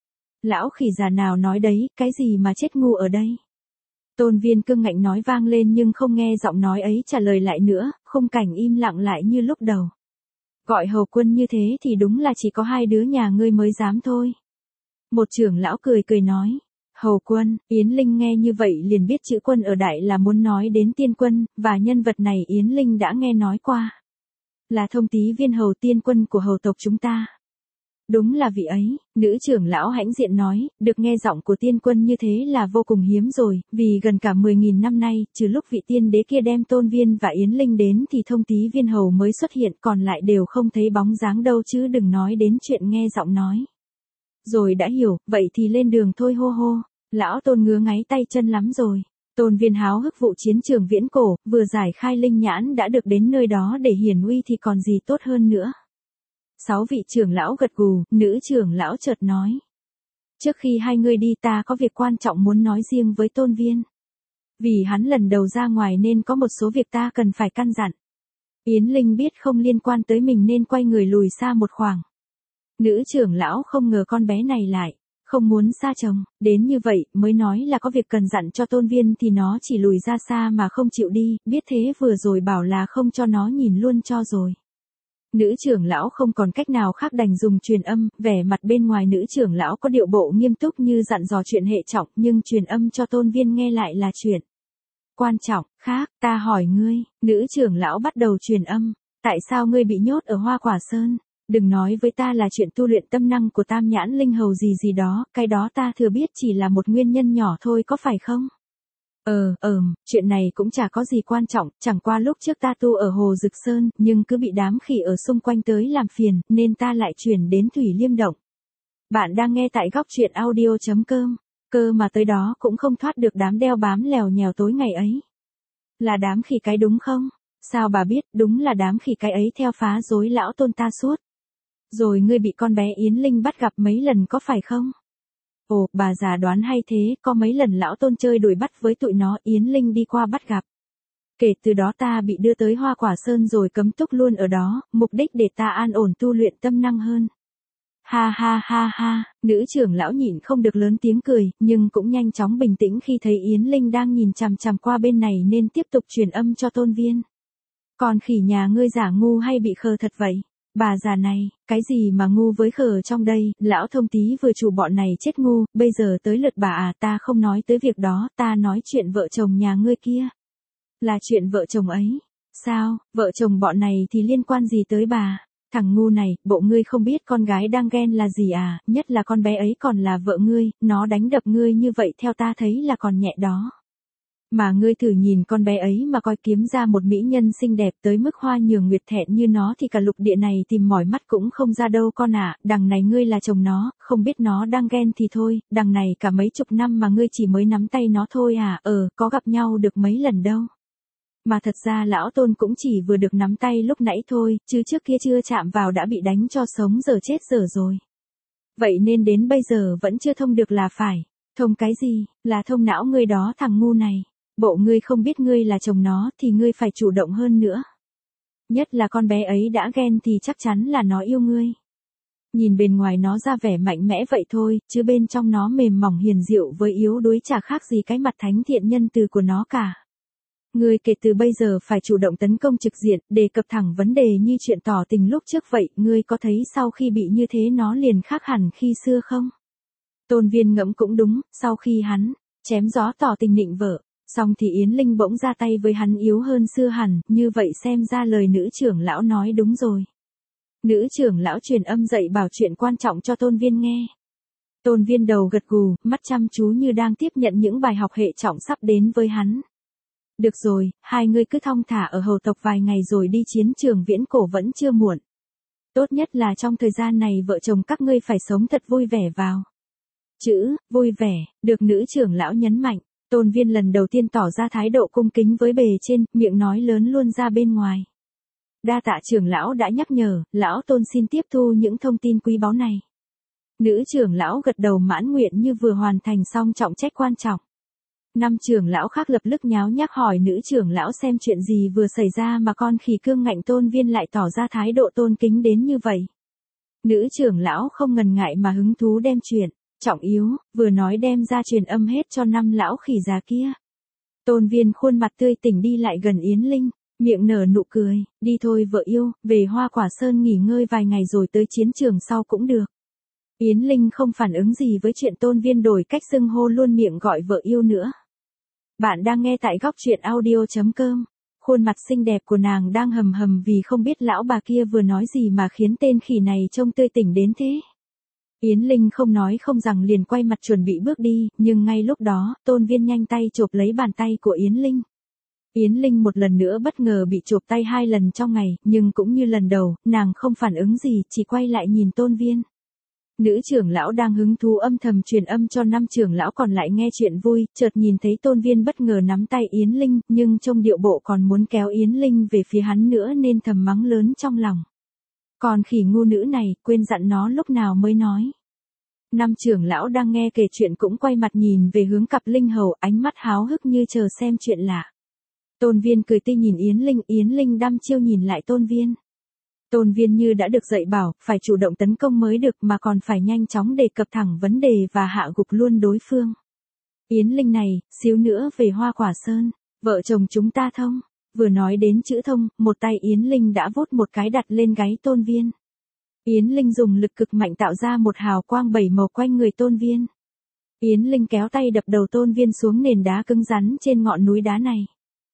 Lão khỉ già nào nói đấy, cái gì mà chết ngu ở đây? Tôn Viên cương ngạnh nói vang lên nhưng không nghe giọng nói ấy trả lời lại nữa, khung cảnh im lặng lại như lúc đầu. Gọi hầu quân như thế thì đúng là chỉ có hai đứa nhà ngươi mới dám thôi. Một trưởng lão cười cười nói, hầu quân, Yến Linh nghe như vậy liền biết chữ quân ở đại là muốn nói đến tiên quân, và nhân vật này Yến Linh đã nghe nói qua. Là thông tí viên hầu tiên quân của hầu tộc chúng ta. Đúng là vị ấy, nữ trưởng lão hãnh diện nói, được nghe giọng của tiên quân như thế là vô cùng hiếm rồi, vì gần cả mười nghìn năm nay, trừ lúc vị tiên đế kia đem Tôn Viên và Yến Linh đến thì Thông Tí Viên Hầu mới xuất hiện, còn lại đều không thấy bóng dáng đâu chứ đừng nói đến chuyện nghe giọng nói. Rồi đã hiểu, vậy thì lên đường thôi hô hô, lão Tôn ngứa ngáy tay chân lắm rồi. Tôn Viên háo hức vụ chiến trường viễn cổ, vừa giải khai linh nhãn đã được đến nơi đó để hiển uy thì còn gì tốt hơn nữa. Sáu vị trưởng lão gật gù, nữ trưởng lão chợt nói. Trước khi hai người đi ta có việc quan trọng muốn nói riêng với Tôn Viên. Vì hắn lần đầu ra ngoài nên có một số việc ta cần phải căn dặn. Yến Linh biết không liên quan tới mình nên quay người lùi xa một khoảng. Nữ trưởng lão không ngờ con bé này lại, không muốn xa chồng, đến như vậy mới nói là có việc cần dặn cho Tôn Viên thì nó chỉ lùi ra xa mà không chịu đi, biết thế vừa rồi bảo là không cho nó nhìn luôn cho rồi. Nữ trưởng lão không còn cách nào khác đành dùng truyền âm, vẻ mặt bên ngoài nữ trưởng lão có điệu bộ nghiêm túc như dặn dò chuyện hệ trọng, nhưng truyền âm cho Tôn Viên nghe lại là chuyện quan trọng, khác, ta hỏi ngươi, nữ trưởng lão bắt đầu truyền âm, tại sao ngươi bị nhốt ở Hoa Quả Sơn? Đừng nói với ta là chuyện tu luyện tâm năng của Tam Nhãn Linh Hầu gì gì đó, cái đó ta thừa biết chỉ là một nguyên nhân nhỏ thôi có phải không? Ờ, ờm, chuyện này cũng chả có gì quan trọng, chẳng qua lúc trước ta tu ở Hồ Dực Sơn, nhưng cứ bị đám khỉ ở xung quanh tới làm phiền, nên ta lại chuyển đến Thủy Liêm Động. Bạn đang nghe tại góc truyện audio chấm com, cơ mà tới đó cũng không thoát được đám đeo bám lèo nhèo tối ngày ấy. Là đám khỉ cái đúng không? Sao bà biết, đúng là đám khỉ cái ấy theo phá rối lão Tôn ta suốt. Rồi ngươi bị con bé Yến Linh bắt gặp mấy lần có phải không? Ồ, bà già đoán hay thế, có mấy lần lão Tôn chơi đuổi bắt với tụi nó, Yến Linh đi qua bắt gặp. Kể từ đó ta bị đưa tới Hoa Quả Sơn rồi cấm túc luôn ở đó, mục đích để ta an ổn tu luyện tâm năng hơn. Ha ha ha ha, nữ trưởng lão nhịn không được lớn tiếng cười, nhưng cũng nhanh chóng bình tĩnh khi thấy Yến Linh đang nhìn chằm chằm qua bên này nên tiếp tục truyền âm cho Tôn Viên. Còn khỉ nhà ngươi giả ngu hay bị khờ thật vậy? Bà già này, cái gì mà ngu với khờ trong đây, lão Thông Tí vừa chủ bọn này chết ngu, bây giờ tới lượt bà à, ta không nói tới việc đó, ta nói chuyện vợ chồng nhà ngươi kia. Là chuyện vợ chồng ấy. Sao, vợ chồng bọn này thì liên quan gì tới bà? Thằng ngu này, bộ ngươi không biết con gái đang ghen là gì à, nhất là con bé ấy còn là vợ ngươi, nó đánh đập ngươi như vậy theo ta thấy là còn nhẹ đó. Mà ngươi thử nhìn con bé ấy mà coi kiếm ra một mỹ nhân xinh đẹp tới mức hoa nhường nguyệt thẹn như nó thì cả lục địa này tìm mỏi mắt cũng không ra đâu con ạ, à. Đằng này ngươi là chồng nó, không biết nó đang ghen thì thôi, đằng này cả mấy chục năm mà ngươi chỉ mới nắm tay nó thôi à, ờ, có gặp nhau được mấy lần đâu. Mà thật ra lão Tôn cũng chỉ vừa được nắm tay lúc nãy thôi, chứ trước kia chưa chạm vào đã bị đánh cho sống giờ chết giờ rồi. Vậy nên đến bây giờ vẫn chưa thông được là phải. Thông cái gì, là thông não ngươi đó thằng ngu này. Bộ ngươi không biết ngươi là chồng nó thì ngươi phải chủ động hơn nữa. Nhất là con bé ấy đã ghen thì chắc chắn là nó yêu ngươi. Nhìn bên ngoài nó ra vẻ mạnh mẽ vậy thôi, chứ bên trong nó mềm mỏng hiền diệu với yếu đuối chả khác gì cái mặt thánh thiện nhân từ của nó cả. Ngươi kể từ bây giờ phải chủ động tấn công trực diện, đề cập thẳng vấn đề như chuyện tỏ tình lúc trước vậy, ngươi có thấy sau khi bị như thế nó liền khác hẳn khi xưa không? Tôn Viên ngẫm cũng đúng, sau khi hắn chém gió tỏ tình nịnh vợ, xong thì Yến Linh bỗng ra tay với hắn yếu hơn xưa hẳn, như vậy xem ra lời nữ trưởng lão nói đúng rồi. Nữ trưởng lão truyền âm dạy bảo chuyện quan trọng cho Tôn Viên nghe. Tôn Viên đầu gật gù, mắt chăm chú như đang tiếp nhận những bài học hệ trọng sắp đến với hắn. Được rồi, hai ngươi cứ thong thả ở hầu tộc vài ngày rồi đi chiến trường viễn cổ vẫn chưa muộn. Tốt nhất là trong thời gian này vợ chồng các ngươi phải sống thật vui vẻ vào. Chữ, vui vẻ, được nữ trưởng lão nhấn mạnh. Tôn Viên lần đầu tiên tỏ ra thái độ cung kính với bề trên, miệng nói lớn luôn ra bên ngoài. Đa tạ trưởng lão đã nhắc nhở, lão Tôn xin tiếp thu những thông tin quý báu này. Nữ trưởng lão gật đầu mãn nguyện như vừa hoàn thành xong trọng trách quan trọng. Năm trưởng lão khác lập tức nháo nhác hỏi nữ trưởng lão xem chuyện gì vừa xảy ra mà con khỉ cương ngạnh Tôn Viên lại tỏ ra thái độ tôn kính đến như vậy. Nữ trưởng lão không ngần ngại mà hứng thú đem chuyện trọng yếu, vừa nói đem ra truyền âm hết cho năm lão khỉ già kia. Tôn Viên khuôn mặt tươi tỉnh đi lại gần Yến Linh, miệng nở nụ cười, đi thôi vợ yêu, về Hoa Quả Sơn nghỉ ngơi vài ngày rồi tới chiến trường sau cũng được. Yến Linh không phản ứng gì với chuyện Tôn Viên đổi cách xưng hô luôn miệng gọi vợ yêu nữa. Bạn đang nghe tại góc truyện audio chấm com. Khuôn mặt xinh đẹp của nàng đang hầm hầm vì không biết lão bà kia vừa nói gì mà khiến tên khỉ này trông tươi tỉnh đến thế. Yến Linh không nói không rằng liền quay mặt chuẩn bị bước đi, nhưng ngay lúc đó, Tôn Viên nhanh tay chộp lấy bàn tay của Yến Linh. Yến Linh một lần nữa bất ngờ bị chộp tay hai lần trong ngày, nhưng cũng như lần đầu, nàng không phản ứng gì, chỉ quay lại nhìn Tôn Viên. Nữ trưởng lão đang hứng thú âm thầm truyền âm cho năm trưởng lão còn lại nghe chuyện vui, chợt nhìn thấy Tôn Viên bất ngờ nắm tay Yến Linh, nhưng trông điệu bộ còn muốn kéo Yến Linh về phía hắn nữa nên thầm mắng lớn trong lòng. Còn khỉ ngu nữ này, quên dặn nó lúc nào mới nói. Năm trưởng lão đang nghe kể chuyện cũng quay mặt nhìn về hướng cặp linh hầu, ánh mắt háo hức như chờ xem chuyện lạ. Tôn Viên cười tươi nhìn Yến Linh, Yến Linh đăm chiêu nhìn lại Tôn Viên. Tôn Viên như đã được dạy bảo, phải chủ động tấn công mới được mà còn phải nhanh chóng đề cập thẳng vấn đề và hạ gục luôn đối phương. Yến Linh này, xíu nữa về Hoa Quả Sơn, vợ chồng chúng ta thông. Vừa nói đến chữ thông, một tay Yến Linh đã vút một cái đặt lên gáy Tôn Viên. Yến Linh dùng lực cực mạnh tạo ra một hào quang bảy màu quanh người Tôn Viên. Yến Linh kéo tay đập đầu Tôn Viên xuống nền đá cứng rắn trên ngọn núi đá này.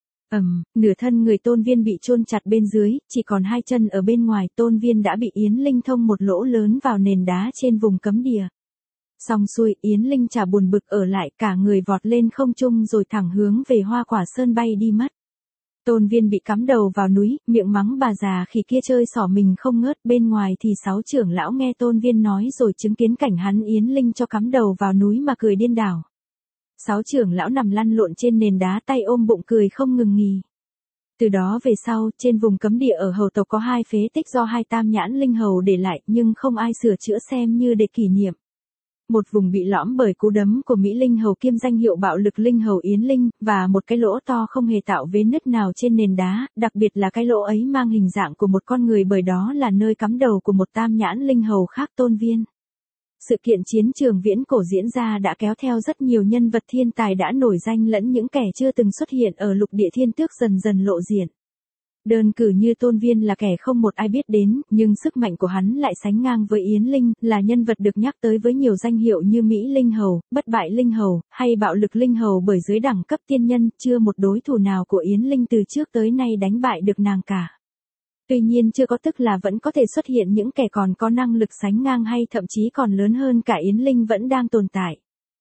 Ầm, nửa thân người Tôn Viên bị chôn chặt bên dưới, chỉ còn hai chân ở bên ngoài. Tôn Viên đã bị Yến Linh thông một lỗ lớn vào nền đá trên vùng cấm địa. Xong xuôi, Yến Linh chả buồn bực ở lại, cả người vọt lên không trung rồi thẳng hướng về Hoa Quả Sơn bay đi mất. Tôn Viên bị cắm đầu vào núi, miệng mắng bà già khỉ kia chơi xỏ mình không ngớt. Bên ngoài thì sáu trưởng lão nghe Tôn Viên nói rồi chứng kiến cảnh hắn Yến Linh cho cắm đầu vào núi mà cười điên đảo. Sáu trưởng lão nằm lăn lộn trên nền đá tay ôm bụng cười không ngừng nghỉ. Từ đó về sau, trên vùng cấm địa ở hầu tộc có hai phế tích do hai tam nhãn linh hầu để lại, nhưng không ai sửa chữa xem như để kỷ niệm. Một vùng bị lõm bởi cú đấm của Mỹ Linh hầu kiêm danh hiệu bạo lực linh hầu Yến Linh, và một cái lỗ to không hề tạo vết nứt nào trên nền đá, đặc biệt là cái lỗ ấy mang hình dạng của một con người bởi đó là nơi cắm đầu của một tam nhãn linh hầu khác Tôn Viên. Sự kiện chiến trường viễn cổ diễn ra đã kéo theo rất nhiều nhân vật thiên tài đã nổi danh lẫn những kẻ chưa từng xuất hiện ở lục địa thiên tước dần dần lộ diện. Đơn cử như Tôn Viên là kẻ không một ai biết đến, nhưng sức mạnh của hắn lại sánh ngang với Yến Linh, là nhân vật được nhắc tới với nhiều danh hiệu như Mỹ Linh hầu, bất bại linh hầu, hay bạo lực linh hầu bởi dưới đẳng cấp tiên nhân, chưa một đối thủ nào của Yến Linh từ trước tới nay đánh bại được nàng cả. Tuy nhiên chưa có tức là vẫn có thể xuất hiện những kẻ còn có năng lực sánh ngang hay thậm chí còn lớn hơn cả Yến Linh vẫn đang tồn tại.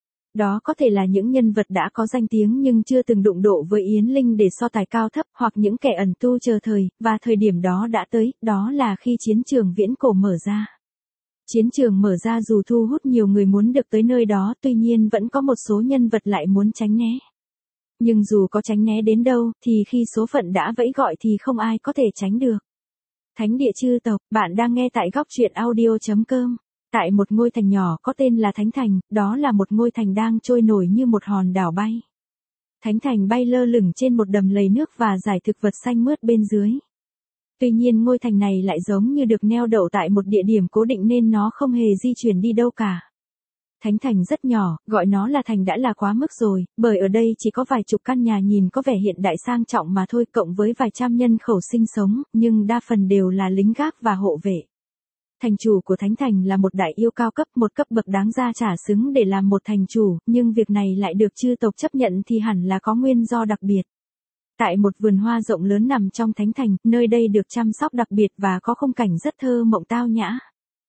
Đó có thể là những nhân vật đã có danh tiếng nhưng chưa từng đụng độ với Yến Linh để so tài cao thấp, hoặc những kẻ ẩn tu chờ thời, và thời điểm đó đã tới, đó là khi chiến trường viễn cổ mở ra. Chiến trường mở ra dù thu hút nhiều người muốn được tới nơi đó, tuy nhiên vẫn có một số nhân vật lại muốn tránh né. Nhưng dù có tránh né đến đâu, thì khi số phận đã vẫy gọi thì không ai có thể tránh được. Thánh địa chư tộc, bạn đang nghe tại góc truyện audio chấm com. Tại một ngôi thành nhỏ có tên là Thánh Thành, đó là một ngôi thành đang trôi nổi như một hòn đảo bay. Thánh Thành bay lơ lửng trên một đầm lầy nước và dải thực vật xanh mướt bên dưới. Tuy nhiên ngôi thành này lại giống như được neo đậu tại một địa điểm cố định nên nó không hề di chuyển đi đâu cả. Thánh Thành rất nhỏ, gọi nó là thành đã là quá mức rồi, bởi ở đây chỉ có vài chục căn nhà nhìn có vẻ hiện đại sang trọng mà thôi, cộng với vài trăm nhân khẩu sinh sống, nhưng đa phần đều là lính gác và hộ vệ. Thành chủ của Thánh Thành là một đại yêu cao cấp, một cấp bậc đáng ra trả xứng để làm một thành chủ, nhưng việc này lại được chư tộc chấp nhận thì hẳn là có nguyên do đặc biệt. Tại một vườn hoa rộng lớn nằm trong Thánh Thành, nơi đây được chăm sóc đặc biệt và có khung cảnh rất thơ mộng tao nhã.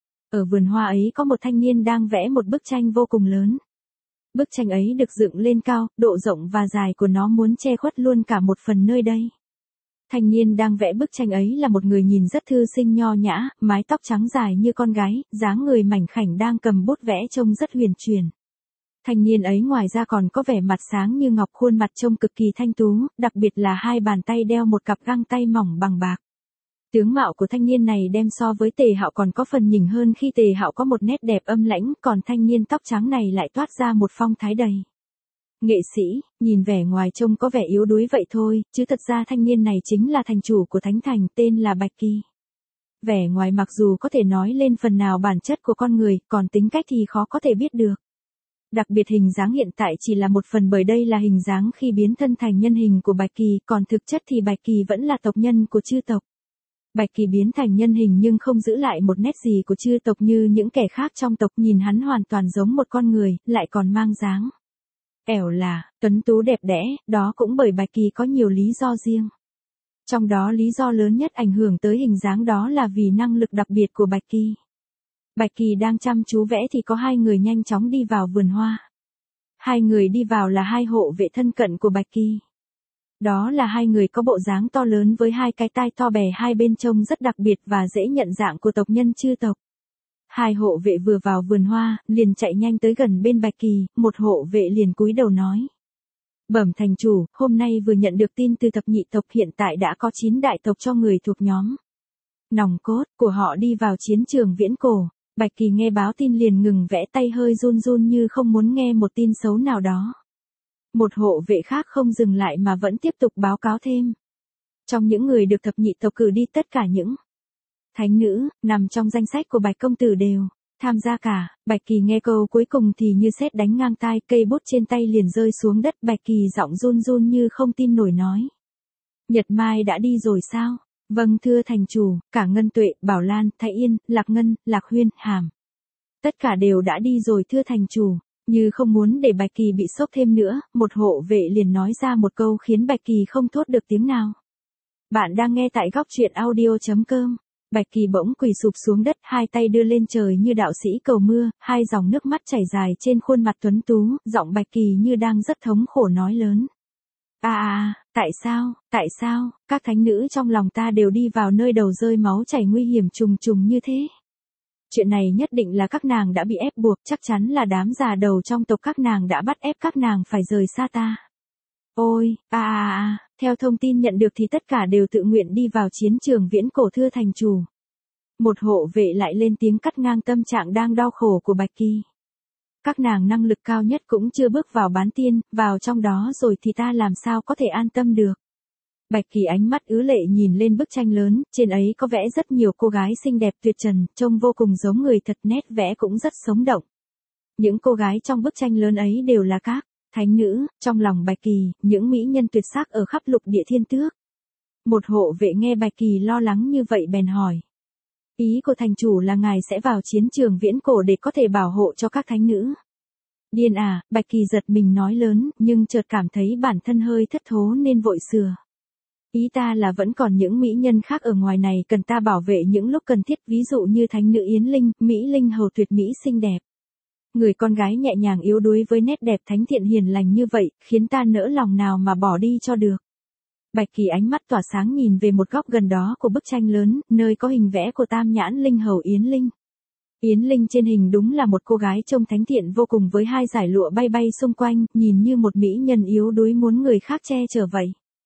Ở vườn hoa ấy có một thanh niên đang vẽ một bức tranh vô cùng lớn. Bức tranh ấy được dựng lên cao, độ rộng và dài của nó muốn che khuất luôn cả một phần nơi đây. Thanh niên đang vẽ bức tranh ấy là một người nhìn rất thư sinh nho nhã, mái tóc trắng dài như con gái, dáng người mảnh khảnh đang cầm bút vẽ trông rất huyền chuyển. Thanh niên ấy ngoài ra còn có vẻ mặt sáng như ngọc, khuôn mặt trông cực kỳ thanh tú, đặc biệt là hai bàn tay đeo một cặp găng tay mỏng bằng bạc. Tướng mạo của thanh niên này đem so với Tề Hạo còn có phần nhỉnh hơn khi Tề Hạo có một nét đẹp âm lãnh, còn thanh niên tóc trắng này lại toát ra một phong thái đầy nghệ sĩ, nhìn vẻ ngoài trông có vẻ yếu đuối vậy thôi, chứ thật ra thanh niên này chính là thành chủ của Thánh Thành, tên là Bạch Kỳ. Vẻ ngoài mặc dù có thể nói lên phần nào bản chất của con người, còn tính cách thì khó có thể biết được. Đặc biệt hình dáng hiện tại chỉ là một phần, bởi đây là hình dáng khi biến thân thành nhân hình của Bạch Kỳ, còn thực chất thì Bạch Kỳ vẫn là tộc nhân của chư tộc. Bạch Kỳ biến thành nhân hình nhưng không giữ lại một nét gì của chư tộc như những kẻ khác trong tộc, nhìn hắn hoàn toàn giống một con người, lại còn mang dáng ẻo là, tuấn tú đẹp đẽ, đó cũng bởi Bạch Kỳ có nhiều lý do riêng. Trong đó lý do lớn nhất ảnh hưởng tới hình dáng đó là vì năng lực đặc biệt của Bạch Kỳ. Bạch Kỳ đang chăm chú vẽ thì có hai người nhanh chóng đi vào vườn hoa. Hai người đi vào là hai hộ vệ thân cận của Bạch Kỳ. Đó là hai người có bộ dáng to lớn với hai cái tai to bè hai bên trông rất đặc biệt và dễ nhận dạng của tộc nhân chư tộc. Hai hộ vệ vừa vào vườn hoa, liền chạy nhanh tới gần bên Bạch Kỳ, một hộ vệ liền cúi đầu nói. Bẩm thành chủ, hôm nay vừa nhận được tin từ thập nhị tộc, hiện tại đã có chín đại tộc cho người thuộc nhóm nòng cốt của họ đi vào chiến trường viễn cổ. Bạch Kỳ nghe báo tin liền ngừng vẽ, tay hơi run run như không muốn nghe một tin xấu nào đó. Một hộ vệ khác không dừng lại mà vẫn tiếp tục báo cáo thêm. Trong những người được thập nhị tộc cử đi, tất cả những thánh nữ nằm trong danh sách của Bạch công tử đều tham gia cả. Bạch Kỳ nghe câu cuối cùng thì như sét đánh ngang tai, cây bút trên tay liền rơi xuống đất. Bạch Kỳ giọng run run như không tin nổi nói. Nhật Mai đã đi rồi sao? Vâng thưa thành chủ, cả Ngân Tuệ, Bảo Lan, Thái Yên, Lạc Ngân, Lạc Huyên, Hàm. Tất cả đều đã đi rồi thưa thành chủ. Như không muốn để Bạch Kỳ bị sốc thêm nữa, một hộ vệ liền nói ra một câu khiến Bạch Kỳ không thốt được tiếng nào. Bạn đang nghe tại góc truyện audio chấm com. Bạch Kỳ bỗng quỳ sụp xuống đất, hai tay đưa lên trời như đạo sĩ cầu mưa, hai dòng nước mắt chảy dài trên khuôn mặt tuấn tú, giọng Bạch Kỳ như đang rất thống khổ nói lớn. À à, tại sao, tại sao, các thánh nữ trong lòng ta đều đi vào nơi đầu rơi máu chảy nguy hiểm trùng trùng như thế? Chuyện này nhất định là các nàng đã bị ép buộc, chắc chắn là đám già đầu trong tộc các nàng đã bắt ép các nàng phải rời xa ta. Ôi, à à à, theo thông tin nhận được thì tất cả đều tự nguyện đi vào chiến trường viễn cổ thưa thành chủ. Một hộ vệ lại lên tiếng cắt ngang tâm trạng đang đau khổ của Bạch Kỳ. Các nàng năng lực cao nhất cũng chưa bước vào bán tiên, vào trong đó rồi thì ta làm sao có thể an tâm được. Bạch Kỳ ánh mắt ứ lệ nhìn lên bức tranh lớn, trên ấy có vẽ rất nhiều cô gái xinh đẹp tuyệt trần, trông vô cùng giống người thật, nét vẽ cũng rất sống động. Những cô gái trong bức tranh lớn ấy đều là các thánh nữ, trong lòng Bạch Kỳ, những mỹ nhân tuyệt sắc ở khắp lục địa thiên tước. Một hộ vệ nghe Bạch Kỳ lo lắng như vậy bèn hỏi. Ý của thành chủ là ngài sẽ vào chiến trường viễn cổ để có thể bảo hộ cho các thánh nữ. Điên à, Bạch Kỳ giật mình nói lớn, nhưng chợt cảm thấy bản thân hơi thất thố nên vội sửa. Ý ta là vẫn còn những mỹ nhân khác ở ngoài này cần ta bảo vệ những lúc cần thiết, ví dụ như thánh nữ Yến Linh, Mỹ Linh hầu tuyệt mỹ xinh đẹp. Người con gái nhẹ nhàng yếu đuối với nét đẹp thánh thiện hiền lành như vậy, khiến ta nỡ lòng nào mà bỏ đi cho được. Bạch Kỳ ánh mắt tỏa sáng nhìn về một góc gần đó của bức tranh lớn, nơi có hình vẽ của Tam Nhãn Linh hầu Yến Linh. Yến Linh trên hình đúng là một cô gái trông thánh thiện vô cùng với hai dải lụa bay bay xung quanh, nhìn như một mỹ nhân yếu đuối muốn người khác che chở vậy.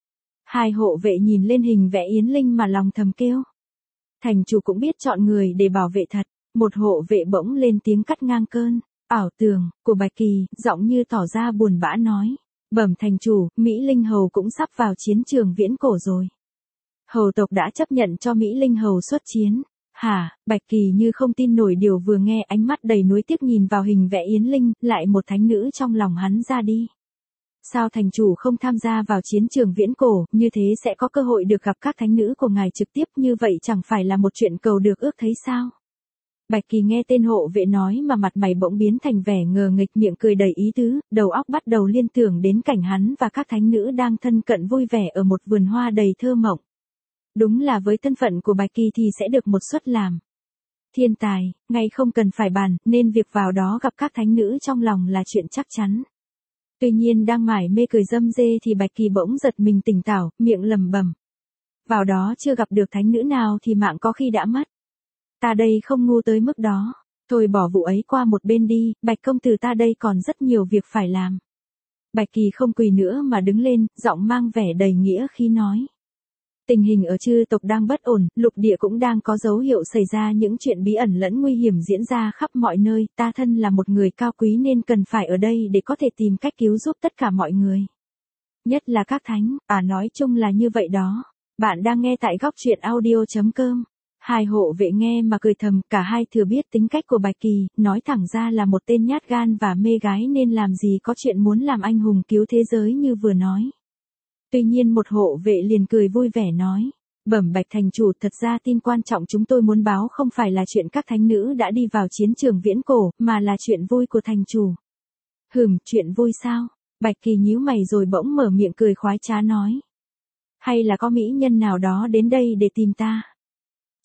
Hai hộ vệ nhìn lên hình vẽ Yến Linh mà lòng thầm kêu. Thành chủ cũng biết chọn người để bảo vệ thật. Một hộ vệ bỗng lên tiếng cắt ngang cơn ảo tưởng của Bạch Kỳ, giọng như tỏ ra buồn bã nói. Bẩm thành chủ, Mỹ Linh hầu cũng sắp vào chiến trường viễn cổ rồi. Hầu tộc đã chấp nhận cho Mỹ Linh hầu xuất chiến. Hả, Bạch Kỳ như không tin nổi điều vừa nghe, ánh mắt đầy nuối tiếc nhìn vào hình vẽ Yến Linh, lại một thánh nữ trong lòng hắn ra đi. Sao thành chủ không tham gia vào chiến trường viễn cổ, như thế sẽ có cơ hội được gặp các thánh nữ của ngài trực tiếp, như vậy chẳng phải là một chuyện cầu được ước thấy sao? Bạch Kỳ nghe tên hộ vệ nói mà mặt mày bỗng biến thành vẻ ngờ nghịch, miệng cười đầy ý tứ, đầu óc bắt đầu liên tưởng đến cảnh hắn và các thánh nữ đang thân cận vui vẻ ở một vườn hoa đầy thơ mộng. Đúng là với thân phận của Bạch Kỳ thì sẽ được một suất làm thiên tài, ngay không cần phải bàn, nên việc vào đó gặp các thánh nữ trong lòng là chuyện chắc chắn. Tuy nhiên đang mải mê cười râm rê thì Bạch Kỳ bỗng giật mình tỉnh táo, miệng lẩm bẩm. Vào đó chưa gặp được thánh nữ nào thì mạng có khi đã mất. Ta đây không ngu tới mức đó. Thôi bỏ vụ ấy qua một bên đi, Bạch công tử ta đây còn rất nhiều việc phải làm. Bạch Kỳ không quỳ nữa mà đứng lên, giọng mang vẻ đầy nghĩa khi nói. Tình hình ở chư tộc đang bất ổn, lục địa cũng đang có dấu hiệu xảy ra những chuyện bí ẩn lẫn nguy hiểm diễn ra khắp mọi nơi, ta thân là một người cao quý nên cần phải ở đây để có thể tìm cách cứu giúp tất cả mọi người. Nhất là các thánh, à nói chung là như vậy đó. Bạn đang nghe tại góc truyện audio chấm com. Hai hộ vệ nghe mà cười thầm, cả hai thừa biết tính cách của Bạch Kỳ, nói thẳng ra là một tên nhát gan và mê gái nên làm gì có chuyện muốn làm anh hùng cứu thế giới như vừa nói. Tuy nhiên một hộ vệ liền cười vui vẻ nói. Bẩm Bạch thành chủ, thật ra tin quan trọng chúng tôi muốn báo không phải là chuyện các thánh nữ đã đi vào chiến trường viễn cổ, mà là chuyện vui của thành chủ. Hừm, chuyện vui sao? Bạch Kỳ nhíu mày rồi bỗng mở miệng cười khoái trá nói. Hay là có mỹ nhân nào đó đến đây để tìm ta?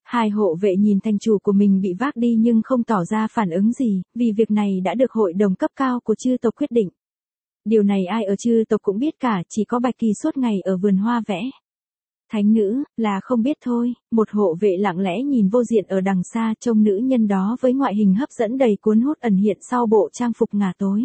Hai hộ vệ nhìn thành chủ của mình bị vác đi nhưng không tỏ ra phản ứng gì, vì việc này đã được hội đồng cấp cao của chư tộc quyết định. Điều này ai ở chư tộc cũng biết cả, chỉ có Bạch Kỳ suốt ngày ở vườn hoa vẽ. Thánh nữ, là không biết thôi, một hộ vệ lặng lẽ nhìn Vô Diện ở đằng xa, trông nữ nhân đó với ngoại hình hấp dẫn đầy cuốn hút ẩn hiện sau bộ trang phục ngà tối.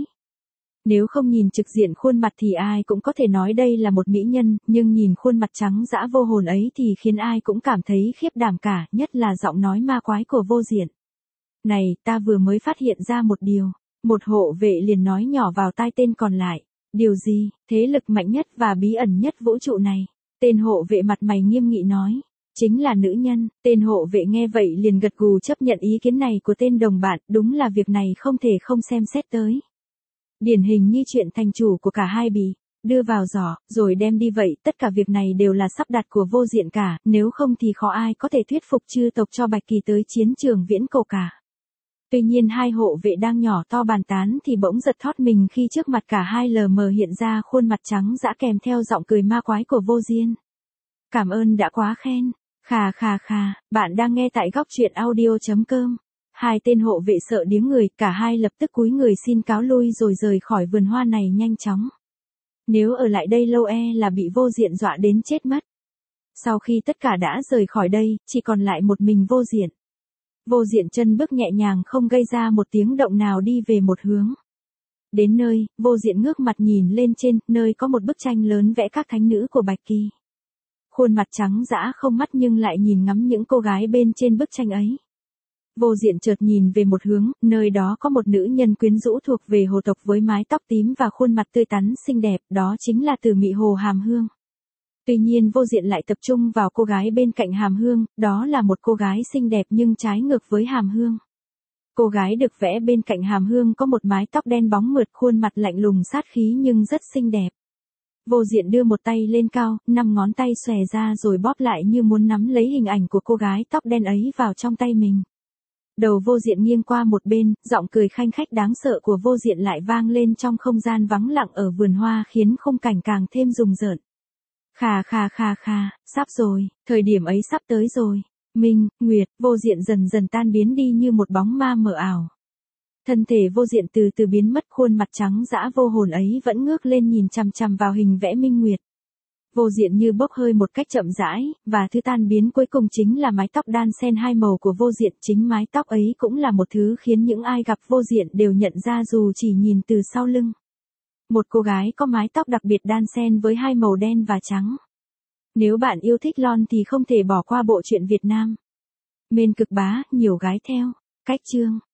Nếu không nhìn trực diện khuôn mặt thì ai cũng có thể nói đây là một mỹ nhân, nhưng nhìn khuôn mặt trắng dã vô hồn ấy thì khiến ai cũng cảm thấy khiếp đảm cả, nhất là giọng nói ma quái của Vô Diện. Này, ta vừa mới phát hiện ra một điều. Một hộ vệ liền nói nhỏ vào tai tên còn lại. Điều gì? Thế lực mạnh nhất và bí ẩn nhất vũ trụ này. Tên hộ vệ mặt mày nghiêm nghị nói. Chính là nữ nhân. Tên hộ vệ nghe vậy liền gật gù chấp nhận ý kiến này của tên đồng bạn, đúng là việc này không thể không xem xét tới. Điển hình như chuyện thành chủ của cả hai bị đưa vào giỏ, rồi đem đi vậy, tất cả việc này đều là sắp đặt của Vô Diện cả, nếu không thì khó ai có thể thuyết phục chư tộc cho Bạch Kỳ tới chiến trường viễn cổ cả. Tuy nhiên hai hộ vệ đang nhỏ to bàn tán thì bỗng giật thót mình khi trước mặt cả hai lờ mờ hiện ra khuôn mặt trắng dã kèm theo giọng cười ma quái của Vô Diện. Cảm ơn đã quá khen. Khà khà khà, bạn đang nghe tại góc truyện audio chấm com. Hai tên hộ vệ sợ điếng người, cả hai lập tức cúi người xin cáo lui rồi rời khỏi vườn hoa này nhanh chóng. Nếu ở lại đây lâu e là bị Vô Diện dọa đến chết mất. Sau khi tất cả đã rời khỏi đây, chỉ còn lại một mình Vô Diện. Vô Diện chân bước nhẹ nhàng không gây ra một tiếng động nào đi về một hướng. Đến nơi, Vô Diện ngước mặt nhìn lên trên, nơi có một bức tranh lớn vẽ các thánh nữ của Bạch Kỳ. Khuôn mặt trắng dã không mắt nhưng lại nhìn ngắm những cô gái bên trên bức tranh ấy. Vô Diện chợt nhìn về một hướng, nơi đó có một nữ nhân quyến rũ thuộc về hồ tộc với mái tóc tím và khuôn mặt tươi tắn xinh đẹp, đó chính là Từ Mị Hồ Hàm Hương. Tuy nhiên Vô Diện lại tập trung vào cô gái bên cạnh Hàm Hương, đó là một cô gái xinh đẹp nhưng trái ngược với Hàm Hương. Cô gái được vẽ bên cạnh Hàm Hương có một mái tóc đen bóng mượt, khuôn mặt lạnh lùng sát khí nhưng rất xinh đẹp. Vô Diện đưa một tay lên cao, năm ngón tay xòe ra rồi bóp lại như muốn nắm lấy hình ảnh của cô gái tóc đen ấy vào trong tay mình. Đầu Vô Diện nghiêng qua một bên, giọng cười khanh khách đáng sợ của Vô Diện lại vang lên trong không gian vắng lặng ở vườn hoa khiến khung cảnh càng thêm rùng rợn. Khà khà khà khà, sắp rồi, thời điểm ấy sắp tới rồi. Minh, Nguyệt, Vô Diện dần dần tan biến đi như một bóng ma mờ ảo. Thân thể Vô Diện từ từ biến mất, khuôn mặt trắng dã vô hồn ấy vẫn ngước lên nhìn chằm chằm vào hình vẽ Minh Nguyệt. Vô Diện như bốc hơi một cách chậm rãi, và thứ tan biến cuối cùng chính là mái tóc đan xen hai màu của Vô Diện. Chính mái tóc ấy cũng là một thứ khiến những ai gặp Vô Diện đều nhận ra dù chỉ nhìn từ sau lưng. Một cô gái có mái tóc đặc biệt đan xen với hai màu đen và trắng. Nếu bạn yêu thích lon thì không thể bỏ qua bộ truyện Việt Nam. Mên Cực Bá, nhiều gái theo. Cách chương